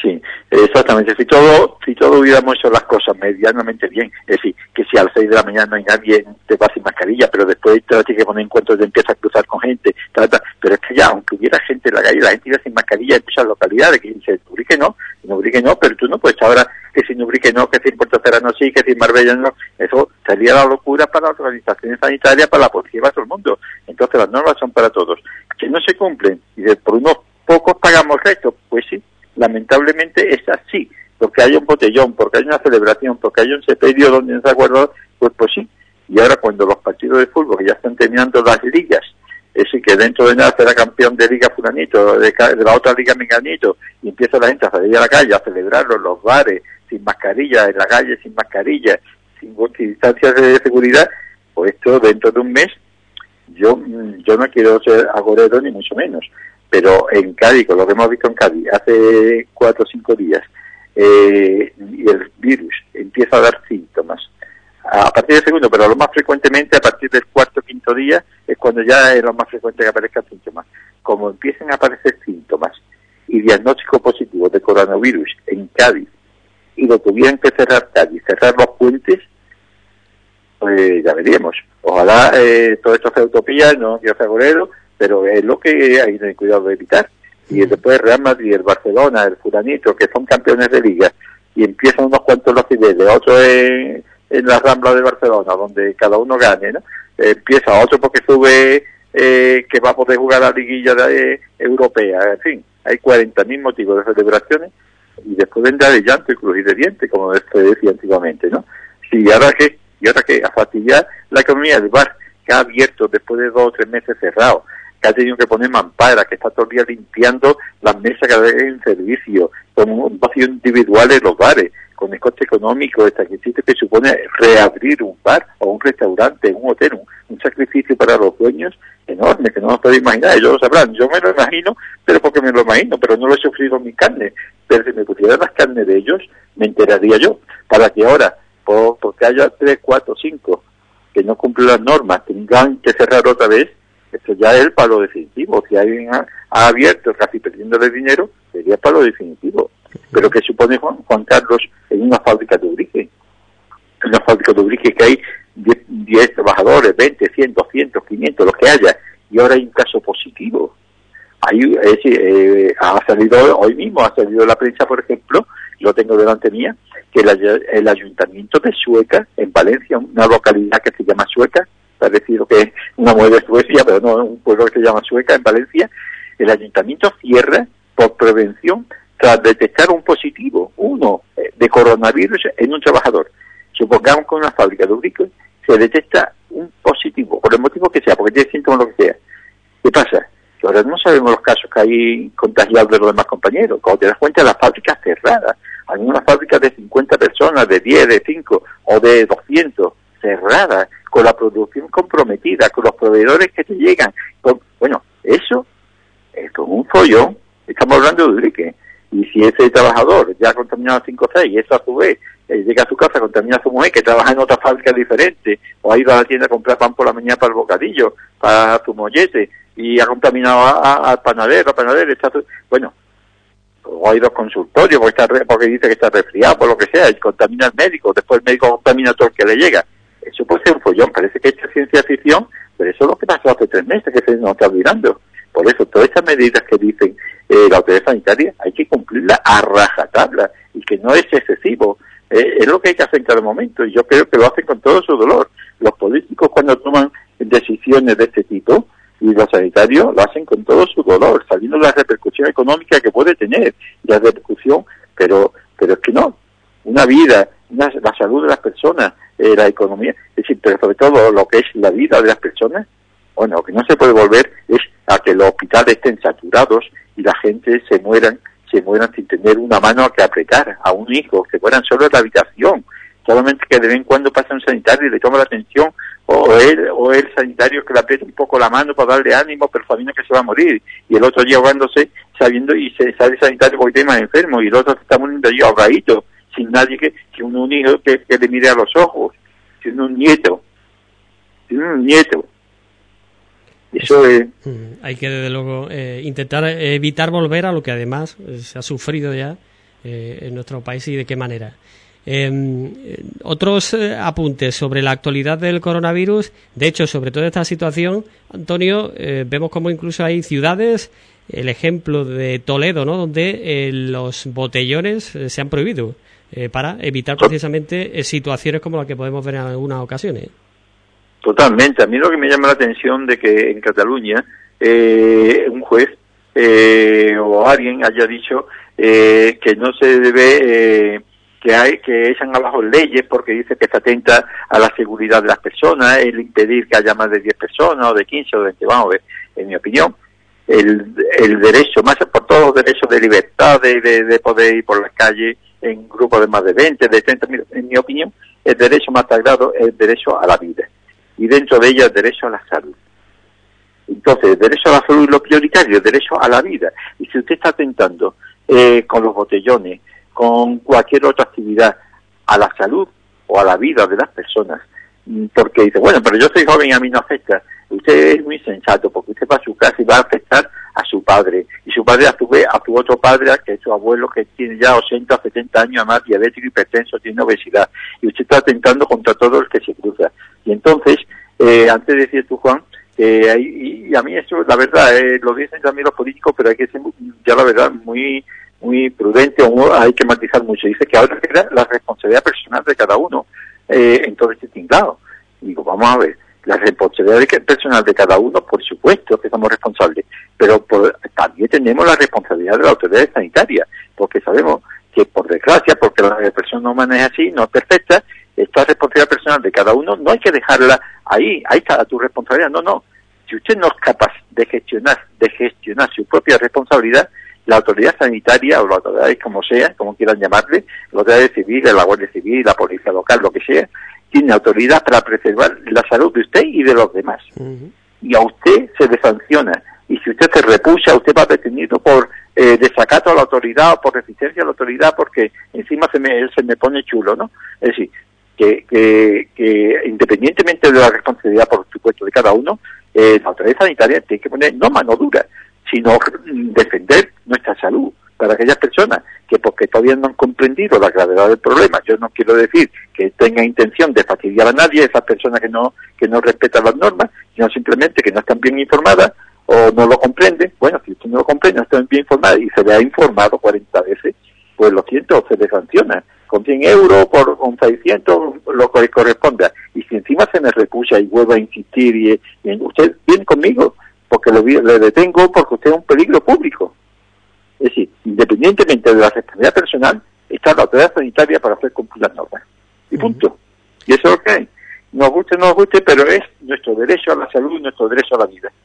Sí, exactamente. Si todo hubiéramos hecho las cosas medianamente bien, es decir, que si a las 6 de la mañana no hay nadie, te vas sin mascarilla, pero después te tienes que poner en cuenta, te empiezas a cruzar con gente, pero es que ya, aunque hubiera gente en la calle, la gente iba sin mascarilla en muchas localidades, que dice, Ubrique no, pero tú no puedes ahora que sin Ubrique no, que sin Puerto Serrano sí, que sin Marbella no, eso sería la locura para las organizaciones sanitarias, para la policía, para todo el mundo. Entonces las normas son para todos. Que no se cumplen, y por unos pocos pagamos el resto, pues sí. Lamentablemente es así, porque hay un botellón, porque hay una celebración, porque hay un sepelio donde no se acuerda, pues sí. Y ahora cuando los partidos de fútbol que ya están terminando las ligas, es decir, que dentro de nada será campeón de liga fulanito, de la otra liga menganito, y empieza la gente a salir a la calle a celebrarlo, los bares, sin mascarilla, en la calle sin mascarilla, sin distancias de seguridad, pues esto dentro de un mes, yo no quiero ser agorero ni mucho menos. Pero en Cádiz, con lo que hemos visto en Cádiz, hace 4 o 5 días, y el virus empieza a dar síntomas. A partir del segundo, pero lo más frecuentemente a partir del 4 o 5 día es cuando ya es lo más frecuente que aparezcan síntomas. Como empiecen a aparecer síntomas y diagnóstico positivo de coronavirus en Cádiz, y lo tuvieran que cerrar Cádiz, cerrar los puentes, pues ya veríamos. Ojalá todo esto sea utopía, no quiero ser agorero, pero es lo que hay que tener cuidado de evitar. Y después el Real Madrid, el Barcelona, el fulanito, que son campeones de liga, y empiezan unos cuantos los niveles, otro en la Rambla de Barcelona, donde cada uno gane, ¿no? Empieza otro porque sube, que va a poder jugar la liguilla europea, en fin, hay 40.000 motivos de celebraciones, y después vendrá de llanto y crujir de dientes, como se decía antiguamente, ¿no? Sí, ahora que a fastidiar la economía del bar, que ha abierto después de 2 o 3 meses cerrado, que ha tenido que poner mampara, que está todo el día limpiando las mesas cada vez en servicio, con un vacío individual en los bares, con el coste económico esta que existe, que supone reabrir un bar o un restaurante, un hotel, un sacrificio para los dueños enorme, que no nos podéis imaginar, ellos lo sabrán, yo me lo imagino, pero porque me lo imagino, pero no lo he sufrido en mi carne, pero si me pusieran las carnes de ellos, me enteraría yo, para que ahora, porque haya 3, 4, 5 que no cumplen las normas, tengan que cerrar otra vez, eso ya es el palo definitivo. Si alguien ha abierto casi perdiéndole dinero, sería el palo definitivo. Pero que supone Juan Carlos en una fábrica de Ubrique. En una fábrica de Ubrique que hay 10 trabajadores, 20, 100, 200, 500, los que haya, y ahora hay un caso positivo. Ha salido hoy mismo, ha salido la prensa, por ejemplo, lo tengo delante mía, que el ayuntamiento de Sueca, en Valencia, una localidad que se llama Sueca, parecido que es una mujer de Suecia, pero no, un pueblo que se llama Sueca, en Valencia, el ayuntamiento cierra por prevención tras detectar un positivo, uno de coronavirus en un trabajador. Supongamos que en una fábrica de Ubrique se detecta un positivo, por el motivo que sea, porque tiene síntomas o lo que sea. ¿Qué pasa? Que ahora no sabemos los casos que hay contagiados de los demás compañeros. Cuando te das cuenta de las fábricas cerradas, hay una fábrica de 50 personas, de 10, de 5 o de 200 cerradas, con la producción comprometida, con los proveedores que te llegan. Bueno, eso es como un follón. Estamos hablando de Ubrique. Y si ese trabajador ya ha contaminado 5 o 6, y eso a su vez llega a su casa, contamina a su mujer que trabaja en otra fábrica diferente, o ha ido a la tienda a comprar pan por la mañana para el bocadillo, para su mollete, y ha contaminado al panadero, bueno, o ha ido al consultorio porque dice que está resfriado, por lo que sea, y contamina al médico, después el médico contamina a todo el que le llega. Eso puede ser un follón, parece que esto es ciencia ficción, pero eso es lo que pasó hace 3 meses, que se nos está olvidando. Por eso, todas estas medidas que dicen la autoridad sanitaria, hay que cumplirlas a rajatabla, y que no es excesivo. Es lo que hay que hacer en cada momento, y yo creo que lo hacen con todo su dolor. Los políticos, cuando toman decisiones de este tipo, y los sanitarios lo hacen con todo su dolor, sabiendo la repercusión económica que puede tener, la repercusión, pero es que no, una vida, la salud de las personas, la economía, es decir, pero sobre todo lo que es la vida de las personas, bueno, lo que no se puede volver es a que los hospitales estén saturados y la gente se mueran sin tener una mano a que apretar, a un hijo, se mueran solo en la habitación, solamente que de vez en cuando pasa un sanitario y le toma la atención, o el sanitario que le aprieta un poco la mano para darle ánimo, pero sabiendo que se va a morir, y el otro día ahogándose, sabiendo, y se sale el sanitario porque está más enfermo, y el otro se está muriendo allí ahogadito, sin nadie que un hijo que le mire a los ojos, sin un nieto. Eso es... Hay que, desde luego, intentar evitar volver a lo que además se ha sufrido ya en nuestro país y de qué manera. Otros apuntes sobre la actualidad del coronavirus. De hecho, sobre toda esta situación, Antonio, vemos como incluso hay ciudades, el ejemplo de Toledo, ¿no?, donde los botellones se han prohibido para evitar precisamente situaciones como las que podemos ver en algunas ocasiones. Totalmente. A mí lo que me llama la atención de que en Cataluña un juez o alguien haya dicho que no se debe que echan abajo leyes porque dice que se atenta a la seguridad de las personas, el impedir que haya más de 10 personas o de 15 o de 20, vamos a ver, en mi opinión, el derecho, más por todos los derechos de libertad, de poder ir por las calles en grupos de más de 20, de 30, en mi opinión, el derecho más sagrado es el derecho a la vida y dentro de ella el derecho a la salud. Entonces, el derecho a la salud es lo prioritario, el derecho a la vida. Y si usted está atentando con los botellones, con cualquier otra actividad, a la salud o a la vida de las personas, porque dice, bueno, pero yo soy joven y a mí no afecta. Usted es muy sensato, porque usted va a su casa y va a afectar a su padre, y su padre a su vez a su otro padre, que es su abuelo, que tiene ya 80 o 70 años, además diabético, hipertenso, tiene obesidad, y usted está atentando contra todo el que se cruza. Y entonces, antes decías tú, Juan, y a mí eso, la verdad, lo dicen también los políticos, pero hay que ser, ya la verdad, muy prudente, o hay que matizar mucho. Dice que ahora queda la responsabilidad personal de cada uno en todo este tinglado. Digo, vamos a ver, la responsabilidad personal de cada uno, por supuesto que somos responsables, pero también tenemos la responsabilidad de la autoridad sanitaria, porque sabemos que, por desgracia, porque la persona humana es así, no es perfecta, esta responsabilidad personal de cada uno no hay que dejarla ahí está tu responsabilidad, no. Si usted no es capaz de gestionar su propia responsabilidad, la autoridad sanitaria o la autoridad, como sea, como quieran llamarle, la autoridad civil, la Guardia Civil, la policía local, lo que sea, tiene autoridad para preservar la salud de usted y de los demás. Uh-huh. Y a usted se le sanciona. Y si usted se repucha, usted va detenido por desacato a la autoridad o por resistencia a la autoridad, porque encima se me pone chulo, ¿no? Es decir, que independientemente de la responsabilidad, por supuesto, de cada uno, la autoridad sanitaria tiene que poner no mano dura, sino defender nuestra salud para aquellas personas que, porque todavía no han comprendido la gravedad del problema, yo no quiero decir que tengan intención de fastidiar a nadie, esas personas que no respetan las normas, sino simplemente que no están bien informadas o no lo comprenden. Bueno, si usted no lo comprende, no está bien informada y se le ha informado 40 veces, pues lo siento, se le sanciona con 100 euros, con 600, lo que corresponda. Y si encima se me repucha y vuelve a insistir y usted viene conmigo, porque le detengo porque usted es un peligro público. Es decir, independientemente de la responsabilidad personal, está la autoridad sanitaria para hacer cumplir las normas. Y punto. Y eso es lo que hay. Nos guste o no nos guste, pero es nuestro derecho a la salud, nuestro derecho a la vida.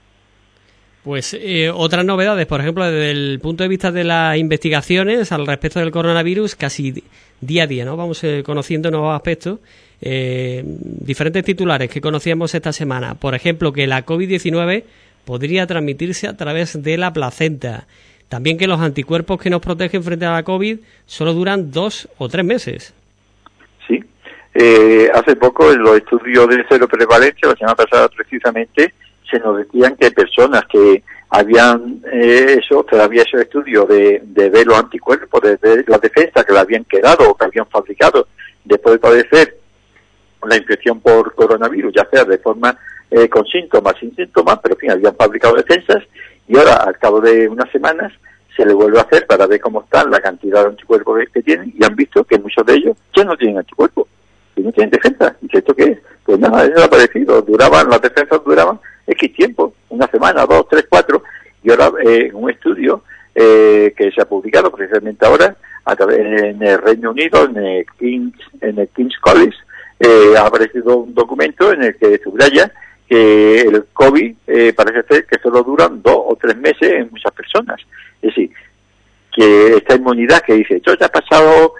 Pues otras novedades, por ejemplo, desde el punto de vista de las investigaciones al respecto del coronavirus, casi día a día, ¿no? Vamos conociendo nuevos aspectos. Diferentes titulares que conocíamos esta semana. Por ejemplo, que la COVID-19 podría transmitirse a través de la placenta. También que los anticuerpos que nos protegen frente a la COVID solo duran 2 o 3 meses. Sí. Hace poco en los estudios de cero prevalencia, la semana pasada precisamente, se nos decían que personas que habían había hecho estudios de ver los anticuerpos, de la defensa que le habían quedado o que habían fabricado después de padecer la infección por coronavirus, ya sea de forma con síntomas, sin síntomas, pero en fin, habían fabricado defensas, y ahora, al cabo de unas semanas, se le vuelve a hacer para ver cómo están la cantidad de anticuerpos que tienen, y han visto que muchos de ellos ya no tienen anticuerpos, y no tienen defensa. ¿Y esto qué es? Pues nada, eso ha parecido. Las defensas duraban X tiempo, una semana, 2, 3, 4, y ahora un estudio que se ha publicado precisamente ahora en el Reino Unido, en el King's College, ha aparecido un documento en el que subraya que el COVID parece ser que solo duran 2 o 3 meses en muchas personas. Es decir, que esta inmunidad que dice, yo ya he pasado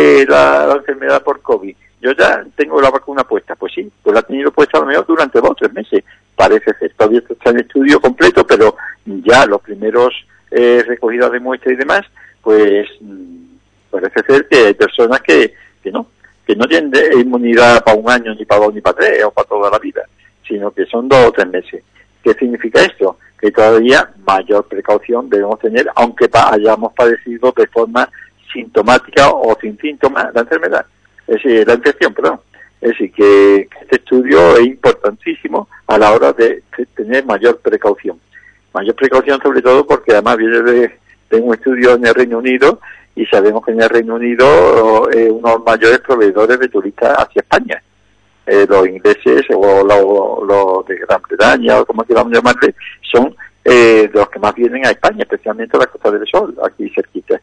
la enfermedad por COVID, yo ya tengo la vacuna puesta, pues sí, pues la ha tenido puesta a lo mejor durante 2 o 3 meses, parece ser. Todavía está en estudio completo, pero ya los primeros recogidas de muestras y demás, pues parece ser que hay personas que no tienen inmunidad para 1 año, ni para 2, ni para 3, o para toda la vida, sino que son 2 o 3 meses. ¿Qué significa esto? Que todavía mayor precaución debemos tener, aunque hayamos padecido de forma sintomática o sin síntomas la enfermedad, es decir, la infección, perdón. Es decir, que este estudio es importantísimo a la hora de tener mayor precaución. Mayor precaución sobre todo porque además viene de un estudio en el Reino Unido y sabemos que en el Reino Unido uno de los mayores proveedores de turistas hacia España. Los ingleses o los de Gran Bretaña o como queramos llamarle son los que más vienen a España, especialmente a la Costa del Sol, aquí cerquita.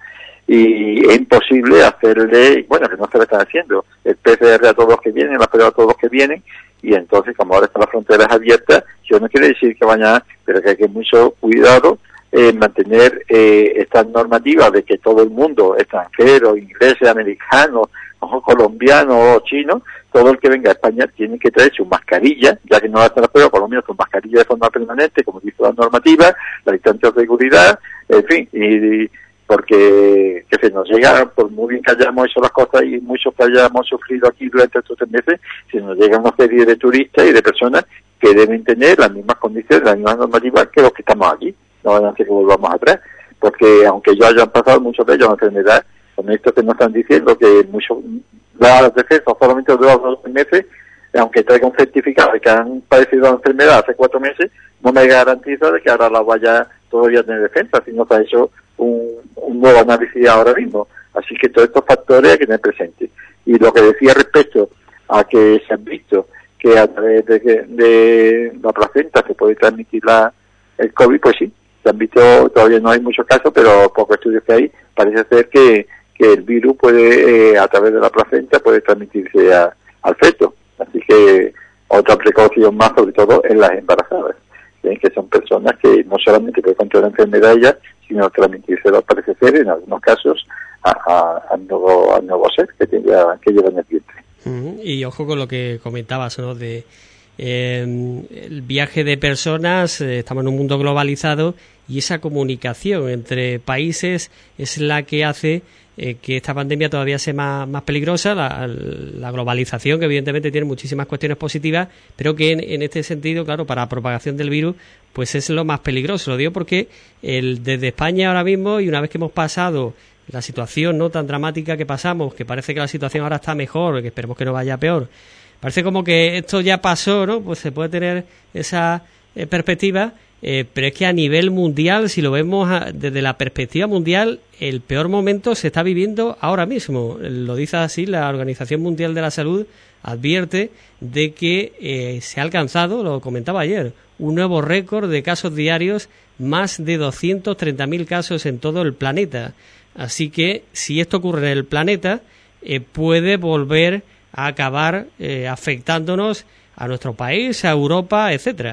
Y es imposible hacerle, bueno, que no se le están haciendo, el PCR a todos los que vienen, la prueba a todos los que vienen, y entonces como ahora están las fronteras abiertas, yo no quiero decir que vayan, pero que hay que mucho cuidado en mantener estas normativas de que todo el mundo, extranjeros, ingleses, americanos, colombianos o chinos, todo el que venga a España tiene que traer su mascarilla, ya que no hacen la prueba, por lo menos con mascarilla de forma permanente, como dice la normativa, la distancia de seguridad, en fin, y porque que se nos llega, por muy bien que hayamos hecho las cosas y muchos que hayamos sufrido aquí durante estos 3 meses, se nos llega una serie de turistas y de personas que deben tener las mismas condiciones, las mismas normativas que los que estamos aquí. No van a hacer que volvamos atrás, porque aunque ya hayan pasado muchos de ellos la enfermedad, con esto que nos están diciendo que muchos las defensas solamente duran 2 meses, aunque traigan un certificado de que han padecido la enfermedad hace 4 meses, no me garantiza de que ahora la vaya todavía a tener defensa, si no se ha hecho un nuevo análisis ahora mismo. Así que todos estos factores hay que tener presentes. Y lo que decía respecto a que se han visto que a través de la placenta se puede transmitir el COVID, pues sí, se han visto, todavía no hay muchos casos, pero pocos estudios que hay, parece ser que el virus puede, a través de la placenta, puede transmitirse al feto. Así que otra precaución más, sobre todo en las embarazadas, que son personas que no solamente pueden controlar la enfermedad ellas, sino transmitírselo, parece ser, en algunos casos, al nuevo ser que lleva en el vientre. Y ojo con lo que comentabas, ¿no?, de el viaje de personas, estamos en un mundo globalizado y esa comunicación entre países es la que hace que esta pandemia todavía sea más peligrosa, la globalización, que evidentemente tiene muchísimas cuestiones positivas, pero que en este sentido, claro, para la propagación del virus, pues es lo más peligroso. Lo digo porque desde España ahora mismo, y una vez que hemos pasado la situación no tan dramática que pasamos, que parece que la situación ahora está mejor, que esperemos que no vaya peor, parece como que esto ya pasó, ¿no? Pues se puede tener esa perspectiva, pero es que a nivel mundial, si lo vemos desde la perspectiva mundial, el peor momento se está viviendo ahora mismo. Lo dice así la Organización Mundial de la Salud, advierte de que se ha alcanzado, lo comentaba ayer, un nuevo récord de casos diarios, más de 230.000 casos en todo el planeta. Así que si esto ocurre en el planeta, puede volver a acabar afectándonos a nuestro país, a Europa, etcétera.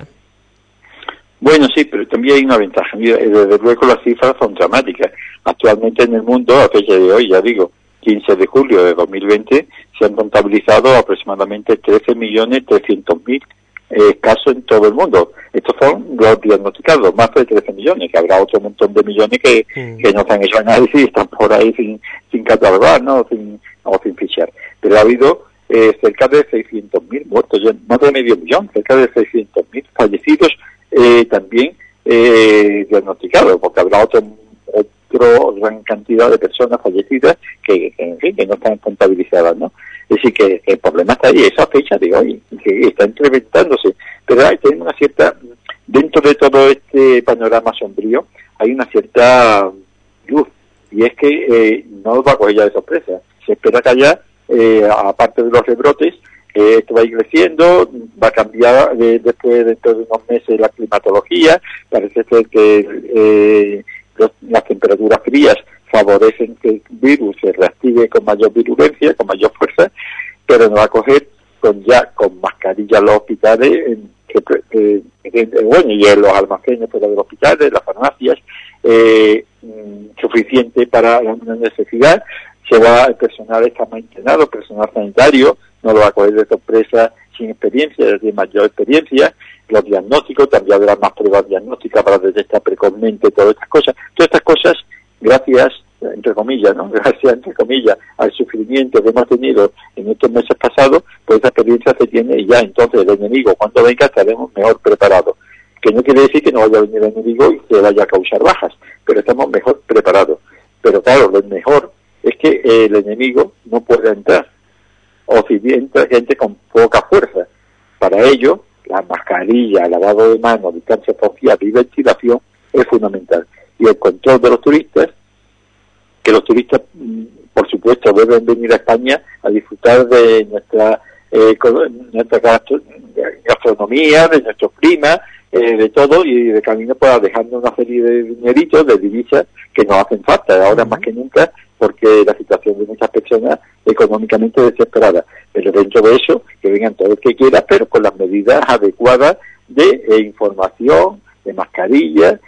Bueno, sí, pero también hay una ventaja. Desde luego las cifras son dramáticas. Actualmente en el mundo, a fecha de hoy, ya digo, 15 de julio de 2020, se han contabilizado aproximadamente 13.300.000 casos en todo el mundo. Estos son los diagnosticados, más de 13 millones, que habrá otro montón de millones que no se han hecho análisis y están por ahí sin catalogar, ¿no? Sin fichar. Pero ha habido cerca de 600.000 muertos, más de medio millón, cerca de 600.000 fallecidos también diagnosticados, porque habrá otra gran cantidad de personas fallecidas que en fin, que no están contabilizadas, ¿no? Es decir, que el problema está ahí, esa fecha, digo, que está incrementándose, pero hay una cierta, dentro de todo este panorama sombrío, hay una cierta luz, y es que no nos va a coger ya de sorpresa. Se espera que haya, aparte de los rebrotes, esto va a ir creciendo, va a cambiar después, dentro de unos meses, la climatología. Parece ser que las temperaturas frías favorecen que el virus se reactive con mayor virulencia, con mayor fuerza, pero nos va a coger con mascarillas los hospitales, bueno, y en los almacenes fuera de los hospitales, las farmacias, suficiente para una necesidad. El personal está más entrenado, el personal sanitario no lo va a coger de sorpresa sin experiencia, es decir, mayor experiencia. Los diagnósticos, también habrá más pruebas diagnósticas para detectar precozmente todas estas cosas, gracias, entre comillas, ¿no? Gracias, entre comillas, al sufrimiento que hemos tenido en estos meses pasados, pues esa experiencia se tiene y ya entonces el enemigo, cuando venga, estaremos mejor preparados. Que no quiere decir que no vaya a venir el enemigo y que vaya a causar bajas, pero estamos mejor preparados. Pero claro, lo mejor es que el enemigo no puede entrar, o si entra gente con poca fuerza. Para ello, la mascarilla, lavado de manos, distancia social y ventilación es fundamental. Y el control de los turistas, que los turistas, por supuesto, deben venir a España a disfrutar de nuestra gastronomía, de nuestro clima, de todo, y de camino pues dejando una serie de dineritos, de divisas que nos hacen falta ahora más que nunca, porque la situación de muchas personas económicamente desesperada. Pero dentro de eso, que vengan todos los que quieran, pero con las medidas adecuadas de información, de mascarilla,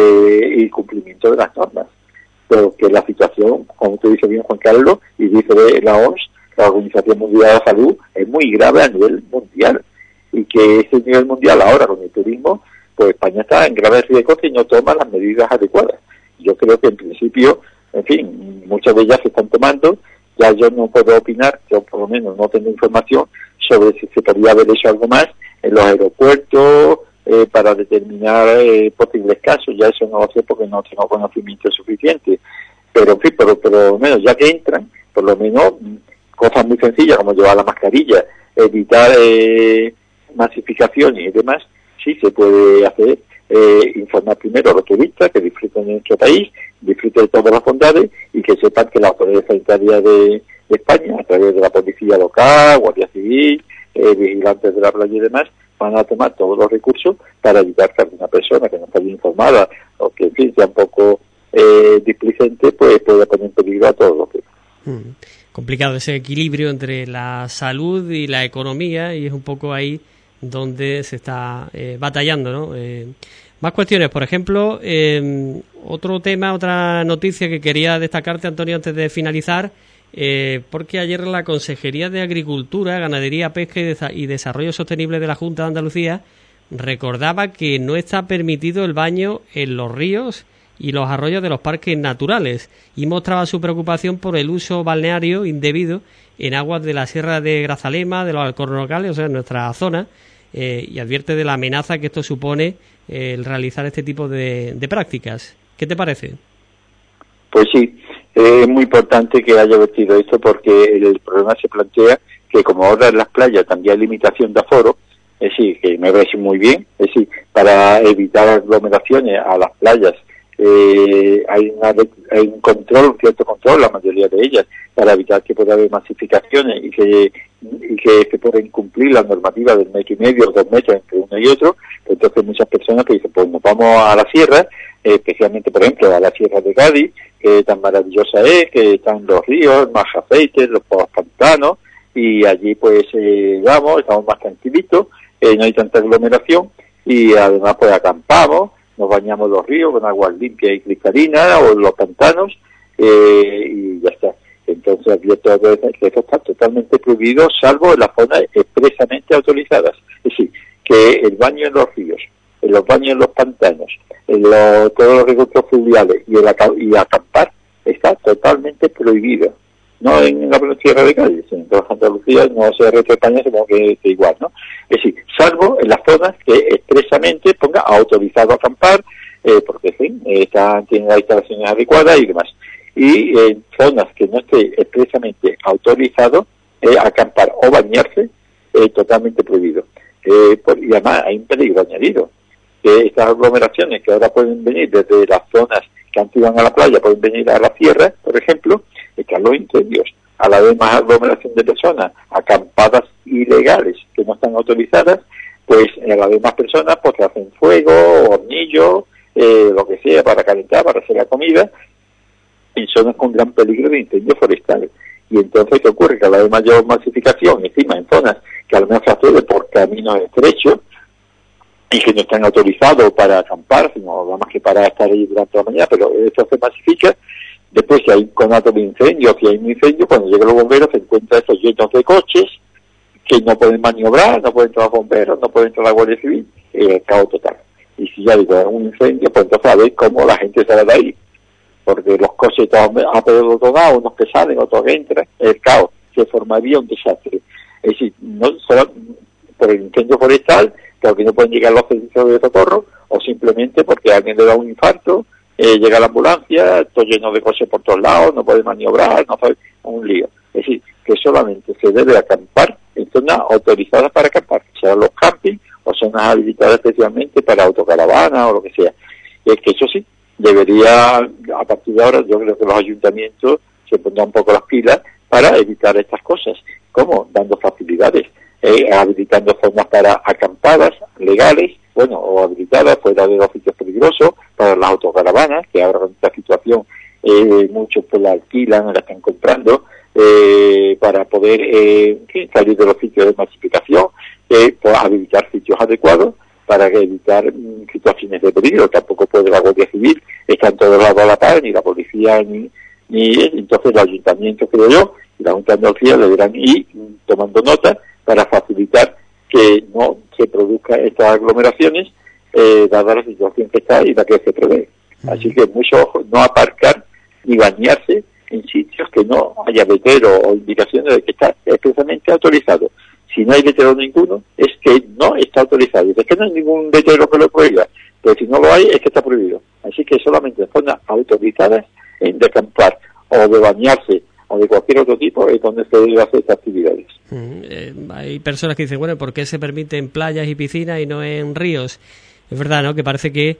y cumplimiento de las normas. Pero que la situación, como te dice bien Juan Carlos, y dice la OMS, la Organización Mundial de la Salud, es muy grave a nivel mundial. Y que ese nivel mundial ahora con el turismo, pues España está en grave riesgo si no toma las medidas adecuadas. Yo creo que en principio, en fin, muchas de ellas se están tomando. Ya yo no puedo opinar, yo por lo menos no tengo información sobre si se podría haber hecho algo más en los aeropuertos para determinar posibles casos. Ya eso no lo sé porque no tengo conocimiento suficiente. Pero en fin, por lo menos ya que entran, por lo menos cosas muy sencillas como llevar la mascarilla, evitar masificaciones y demás, sí se puede hacer. Informar primero a los turistas que disfruten de nuestro país, disfruten de todas las bondades y que sepan que la autoridad sanitaria de España, a través de la policía local, Guardia Civil, vigilantes de la playa y demás, van a tomar todos los recursos para evitar que alguna persona que no está bien informada o que en fin sea un poco displicente, pues pueda poner en peligro a todos los que... Complicado ese equilibrio entre la salud y la economía, y es un poco ahí donde se está batallando, ¿no? Más cuestiones, por ejemplo, otro tema, otra noticia que quería destacarte, Antonio, antes de finalizar, porque ayer la Consejería de Agricultura, Ganadería, Pesca y Desarrollo Sostenible de la Junta de Andalucía recordaba que no está permitido el baño en los ríos y los arroyos de los parques naturales, y mostraba su preocupación por el uso balneario indebido en aguas de la Sierra de Grazalema, de los Alcornocales, o sea, en nuestra zona, y advierte de la amenaza que esto supone el realizar este tipo de prácticas. ¿Qué te parece? Pues sí, es muy importante que haya vertido esto, porque el problema se plantea que como ahora en las playas también hay limitación de aforo, es decir, que me parece muy bien, es decir, para evitar aglomeraciones a las playas, hay un control, un cierto control, la mayoría de ellas, para evitar que pueda haber masificaciones y que se pueda incumplir la normativa del 1,5 metros, 2 metros entre uno y otro. Entonces muchas personas que dicen, pues nos vamos a la sierra, especialmente por ejemplo a la Sierra de Cádiz, que tan maravillosa es, que están los ríos, más aceites, los pantanos, y allí pues vamos, estamos más tranquilitos, no hay tanta aglomeración, y además pues acampamos, nos bañamos los ríos con agua limpia y cristalina, o los pantanos, y ya está. Entonces advierto que esto está totalmente prohibido, salvo en las zonas expresamente autorizadas. Es decir, que el baño en los ríos, en los baños en los pantanos, todos los recursos fluviales y acampar está totalmente prohibido. No en la Sierra de Cádiz, sino en toda Andalucía, no sé el resto de España, supongo que igual, ¿no? Es decir, salvo en las zonas que expresamente ponga autorizado a acampar, porque sí, tienen las instalaciones adecuadas y demás. Y en zonas que no esté expresamente autorizado acampar o bañarse, totalmente prohibido. Y además hay un peligro añadido, que estas aglomeraciones que ahora pueden venir desde las zonas que antes iban a la playa, pueden venir a la sierra, por ejemplo, están los incendios. A la vez más aglomeración de personas, acampadas ilegales que no están autorizadas, pues a la vez más personas pues hacen fuego, hornillos, lo que sea, para calentar, para hacer la comida, en zonas con gran peligro de incendios forestales. Y entonces, ¿qué ocurre? Que a la vez mayor masificación, encima en zonas que a lo mejor se accede por caminos estrechos y que no están autorizados para acampar, sino nada más que para estar ahí durante la mañana, pero eso se masifica. Después, si hay un conato de incendio, si hay un incendio, cuando llegan los bomberos se encuentran estos llenos de coches que no pueden maniobrar, no pueden entrar los bomberos, no pueden entrar la Guardia Civil, caos total. Y si ya digo, un incendio, pues entonces a ver cómo la gente sale de ahí, porque los coches todos a todos lados, unos que salen, otros que entran, el caos, se formaría un desastre. Es decir, no solo por el incendio forestal, porque no pueden llegar los servicios de socorro, o simplemente porque a alguien le da un infarto, llega la ambulancia, todo lleno de cosas por todos lados, no puede maniobrar, no puede, un lío. Es decir, que solamente se debe acampar en zonas autorizadas para acampar, sean los campings o zonas habilitadas especialmente para autocaravanas o lo que sea. Es que eso sí, debería, a partir de ahora, yo creo que los ayuntamientos se pondrán un poco las pilas para evitar estas cosas. ¿Cómo? Dando facilidades, habilitando zonas para acampadas legales, bueno, o habilitadas fuera de los sitios peligrosos, para las autocaravanas, que ahora con esta situación muchos pues la alquilan, la están comprando, para poder salir de los sitios de masificación, pues habilitar sitios adecuados para evitar situaciones de peligro. Tampoco puede la Guardia Civil estar en todos lados a la par, ni la policía, ni entonces los ayuntamientos, creo yo, y la Junta de Andalucía deberán ir tomando nota para facilitar que no se produzcan estas aglomeraciones, dada la situación que está y la que se prevé. Así que mucho ojo, no aparcar ni bañarse en sitios que no haya letrero o indicaciones de que está expresamente autorizado. Si no hay letrero ninguno, es que no está autorizado. Es que no hay ningún letrero que lo prohíba, pero si no lo hay, es que está prohibido. Así que solamente en zonas autorizadas, en de acampar o de bañarse o de cualquier otro tipo, es donde se debe hacer estas actividades. Hay personas que dicen, bueno, ¿por qué se permite en playas y piscinas y no en ríos? Es verdad, ¿no?, que parece que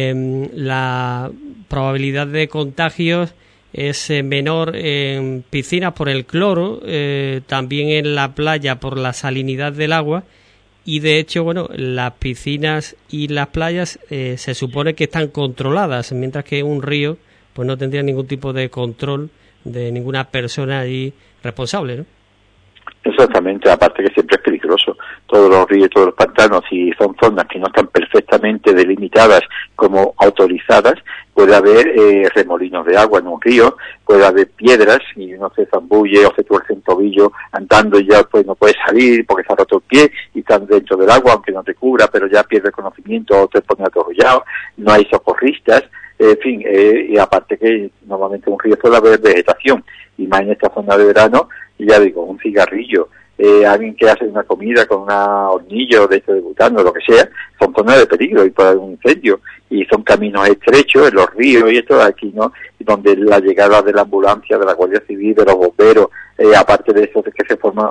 la probabilidad de contagios es menor en piscinas por el cloro, también en la playa por la salinidad del agua, y de hecho, bueno, las piscinas y las playas se supone que están controladas, mientras que un río pues no tendría ningún tipo de control de ninguna persona allí responsable, ¿no? Exactamente, aparte que siempre es peligroso. Todos los ríos, todos los pantanos, si son zonas que no están perfectamente delimitadas como autorizadas, puede haber remolinos de agua en un río, puede haber piedras y uno se zambulle o se tuerce un tobillo andando y ya pues no puede salir porque se ha roto el pie y están dentro del agua, aunque no te cubra, pero ya pierde conocimiento o te pone atorrollado, no hay socorristas, en fin, y aparte que normalmente en un río suele haber vegetación, y más en esta zona de verano, y ya digo, un cigarrillo, alguien que hace una comida con un hornillo de esto de butano, lo que sea, son zonas de peligro y puede haber un incendio, y son caminos estrechos en los ríos y esto aquí, ¿no? Y donde la llegada de la ambulancia, de la Guardia Civil, de los bomberos, aparte de eso de que se forma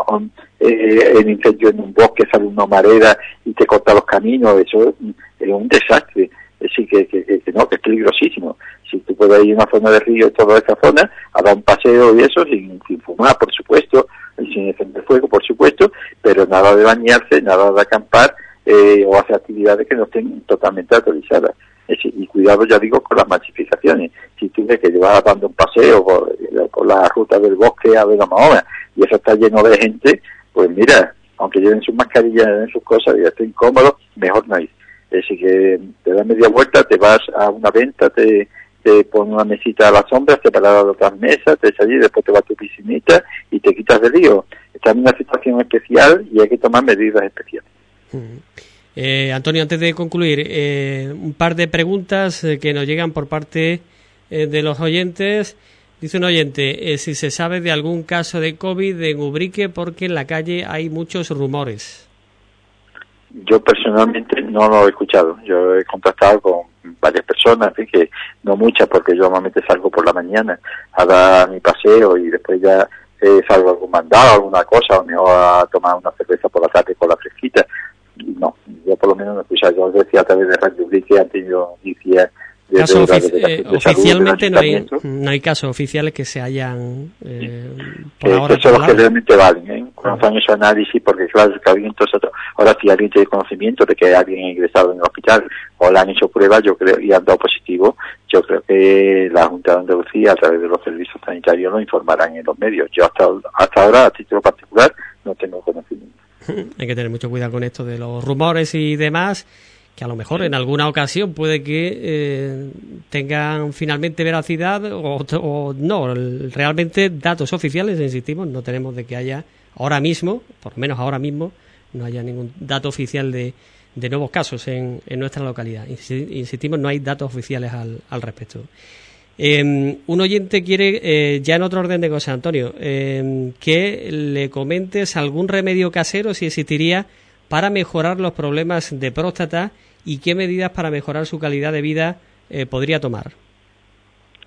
el incendio en un bosque, sale una humareda y te corta los caminos, eso es un desastre. Sí, que no, que es peligrosísimo. Si tú puedes ir a una zona de río y toda esa zona, a dar un paseo y eso, sin fumar, por supuesto, sin encender fuego, por supuesto, pero nada de bañarse, nada de acampar o hacer actividades que no estén totalmente autorizadas. Y cuidado, ya digo, con las masificaciones. Si tú ves que te vas dando un paseo por la ruta del bosque a Mahoma y eso está lleno de gente, pues mira, aunque lleven sus mascarillas, lleven sus cosas y estén cómodos, mejor no ir. Así que te das media vuelta, te vas a una venta, te pones una mesita a la sombra, separada de otras mesas, te echas allí, después te vas a tu piscinita y te quitas de lío. Estás en una situación especial y hay que tomar medidas especiales. Antonio, antes de concluir, un par de preguntas que nos llegan por parte de los oyentes. Dice un oyente, si se sabe de algún caso de COVID en Ubrique, porque en la calle hay muchos rumores. Yo personalmente no lo he escuchado. Yo he contactado con varias personas, así que no muchas, porque yo normalmente salgo por la mañana a dar mi paseo y después ya salgo a algún mandado, alguna cosa, o mejor a tomar una cerveza por la tarde con la fresquita. No, yo por lo menos no he escuchado. Yo decía a través de Radio Ubrique que han tenido noticias oficialmente no hay casos oficiales que se hayan por ahora que son los que realmente valen, cuando hacen esos análisis, porque claro, que alguien, entonces, ahora si alguien tiene conocimiento de que alguien ha ingresado en el hospital o le han hecho pruebas, yo creo, y han dado positivo, yo creo que la Junta de Andalucía a través de los servicios sanitarios lo informarán en los medios. Yo hasta ahora, a título particular, no tengo conocimiento. Hay que tener mucho cuidado con esto de los rumores y demás, que a lo mejor en alguna ocasión puede que tengan finalmente veracidad o no. Realmente datos oficiales, insistimos, no tenemos de que haya ahora mismo, por lo menos ahora mismo, no haya ningún dato oficial de nuevos casos en nuestra localidad. Insistimos, no hay datos oficiales al respecto. Un oyente quiere, ya en otro orden de cosas, Antonio, que le comentes algún remedio casero, si existiría, para mejorar los problemas de próstata y qué medidas para mejorar su calidad de vida podría tomar.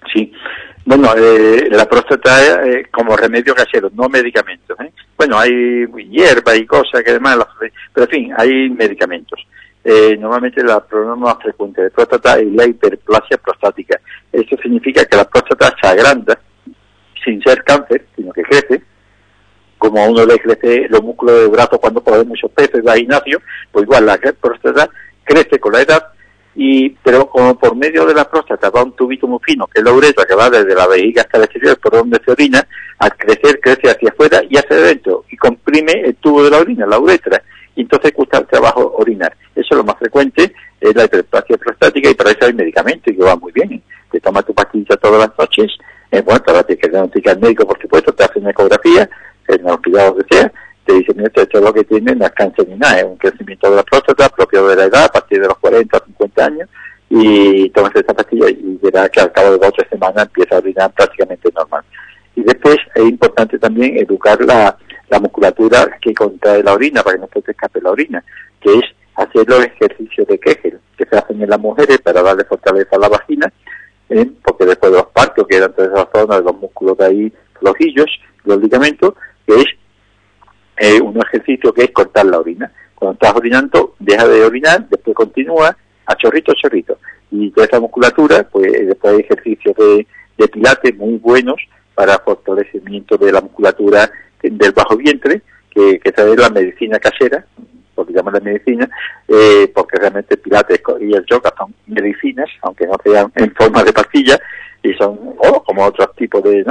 Sí. Bueno, la próstata como remedio casero, no medicamentos. Bueno, hay hierba y cosas que además, pero en fin, hay medicamentos. Normalmente el problema más frecuente de próstata es la hiperplasia prostática. Eso significa que la próstata se agranda sin ser cáncer, sino que crece. Como a uno le crece los músculos del brazo cuando coge muchos pesos de gimnasio, pues igual la próstata crece con la edad. Pero como por medio de la próstata va un tubito muy fino, que es la uretra, que va desde la vejiga hasta el exterior, por donde se orina, al crecer, crece hacia afuera y hacia adentro, y comprime el tubo de la orina, la uretra, y entonces cuesta trabajo orinar. Eso es lo más frecuente, es la hiperplasia prostática, y para eso hay medicamentos, y que va muy bien. Te tomas tu pastilla todas las noches, bueno, te tienes que notificar al médico, por supuesto, te hacen una ecografía, en el hospital o lo que sea, te dicen, mira, esto es lo que tiene, no es cáncer ni nada, es un crecimiento de la próstata propio de la edad, a partir de los 40 o 50 años, y tomas esta pastilla y verás que al cabo de 2 o 3 semanas empieza a orinar prácticamente normal. Y después es importante también educar la musculatura que contrae la orina, para que no se te escape la orina, que es hacer los ejercicios de Kegel, que se hacen en las mujeres para darle fortaleza a la vagina, porque después de los partos quedan todas esas zonas de los músculos de ahí flojillos, los ligamentos, que es un ejercicio que es cortar la orina. Cuando estás orinando, deja de orinar, después continúa a chorrito, y toda esa musculatura, pues después hay ejercicios de pilates muy buenos para fortalecimiento de la musculatura del bajo vientre, que esa es la medicina casera, porque llaman la medicina, porque realmente el pilates y el yoga son medicinas, aunque no sean en forma de pastilla, y son como otros tipos de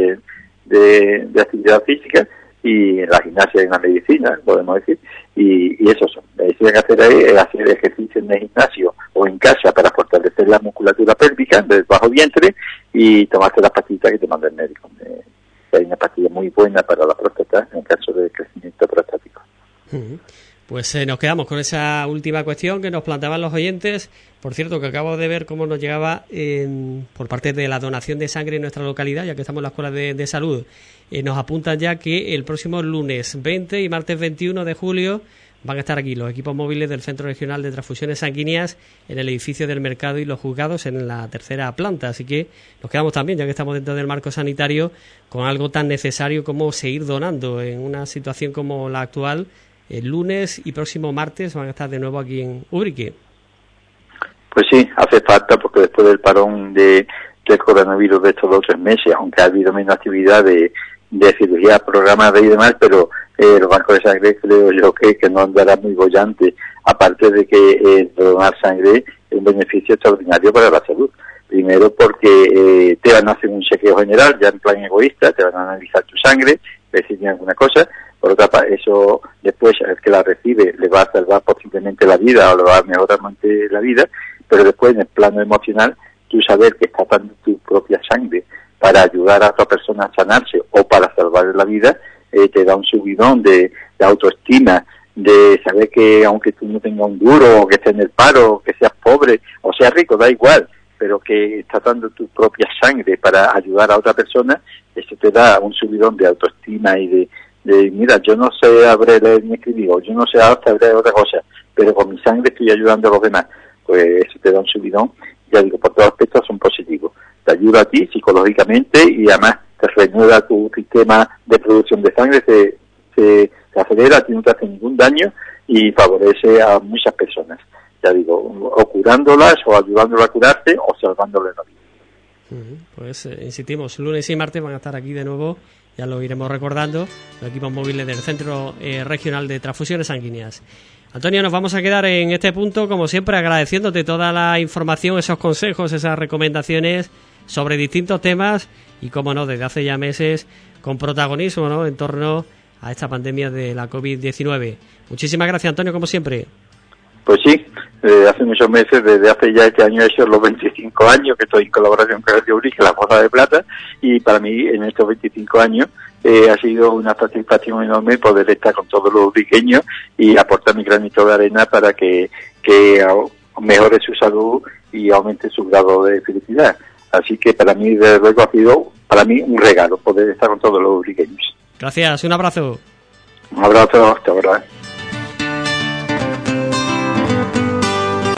actividad física, y en la gimnasia hay una medicina, podemos decir, y eso son. La medicina casera es hacer ejercicio en el gimnasio o en casa para fortalecer la musculatura pélvica del bajo vientre y tomarse las pastillas que te manda el médico. Hay una pastilla muy buena para la próstata en caso de crecimiento prostático. Pues nos quedamos con esa última cuestión que nos planteaban los oyentes. Por cierto, que acabo de ver cómo nos llegaba por parte de la donación de sangre en nuestra localidad, ya que estamos en la Escuela de Salud. Nos apuntan ya que el próximo lunes 20 y martes 21 de julio van a estar aquí los equipos móviles del Centro Regional de Transfusiones Sanguíneas en el edificio del Mercado y los juzgados en la tercera planta. Así que nos quedamos también, ya que estamos dentro del marco sanitario, con algo tan necesario como seguir donando en una situación como la actual. El lunes y próximo martes van a estar de nuevo aquí en Ubrique. Pues sí, hace falta, porque después del parón del coronavirus de estos 2 o 3 meses, aunque ha habido menos actividad de cirugía programada y demás, pero los bancos de sangre creo yo que no andará muy bollante, aparte de que donar sangre es un beneficio extraordinario para la salud. Primero porque te van a hacer un chequeo general, ya en plan egoísta, te van a analizar tu sangre, ver si tiene alguna cosa. Por otra parte, eso después el que la recibe le va a salvar posiblemente la vida o le va a mejorar la vida, pero después en el plano emocional, tú saber que estás dando tu propia sangre para ayudar a otra persona a sanarse o para salvar la vida, te da un subidón de autoestima, de saber que aunque tú no tengas un duro, o que estés en el paro, o que seas pobre, o seas rico, da igual, pero que estás dando tu propia sangre para ayudar a otra persona, eso te da un subidón de autoestima y de mira, yo no sé leer ni escribir, o yo no sé saber otra cosa, pero con mi sangre estoy ayudando a los demás. Pues eso te da un subidón, ya digo, por todos aspectos son positivos. Te ayuda a ti psicológicamente y además te renueva tu sistema de producción de sangre, se acelera, a ti no te hace ningún daño y favorece a muchas personas. Ya digo, o curándolas, o ayudándolas a curarse, o salvándoles la vida. Pues insistimos, lunes y martes van a estar aquí de nuevo, ya lo iremos recordando, los equipos móviles del Centro Regional de Transfusiones Sanguíneas. Antonio, nos vamos a quedar en este punto, como siempre, agradeciéndote toda la información, esos consejos, esas recomendaciones sobre distintos temas y, como no, desde hace ya meses con protagonismo, ¿no?, en torno a esta pandemia de la COVID-19. Muchísimas gracias, Antonio, como siempre. Pues sí, hace muchos meses, desde hace ya este año he hecho los 25 años que estoy en colaboración con Radio Ubrique, la Boda de Plata, y para mí en estos 25 años ha sido una satisfacción enorme poder estar con todos los ubriqueños y aportar mi granito de arena para que mejore su salud y aumente su grado de felicidad. Así que para mí, desde luego, ha sido para mí un regalo poder estar con todos los ubriqueños. Gracias, un abrazo. Un abrazo, hasta ahora.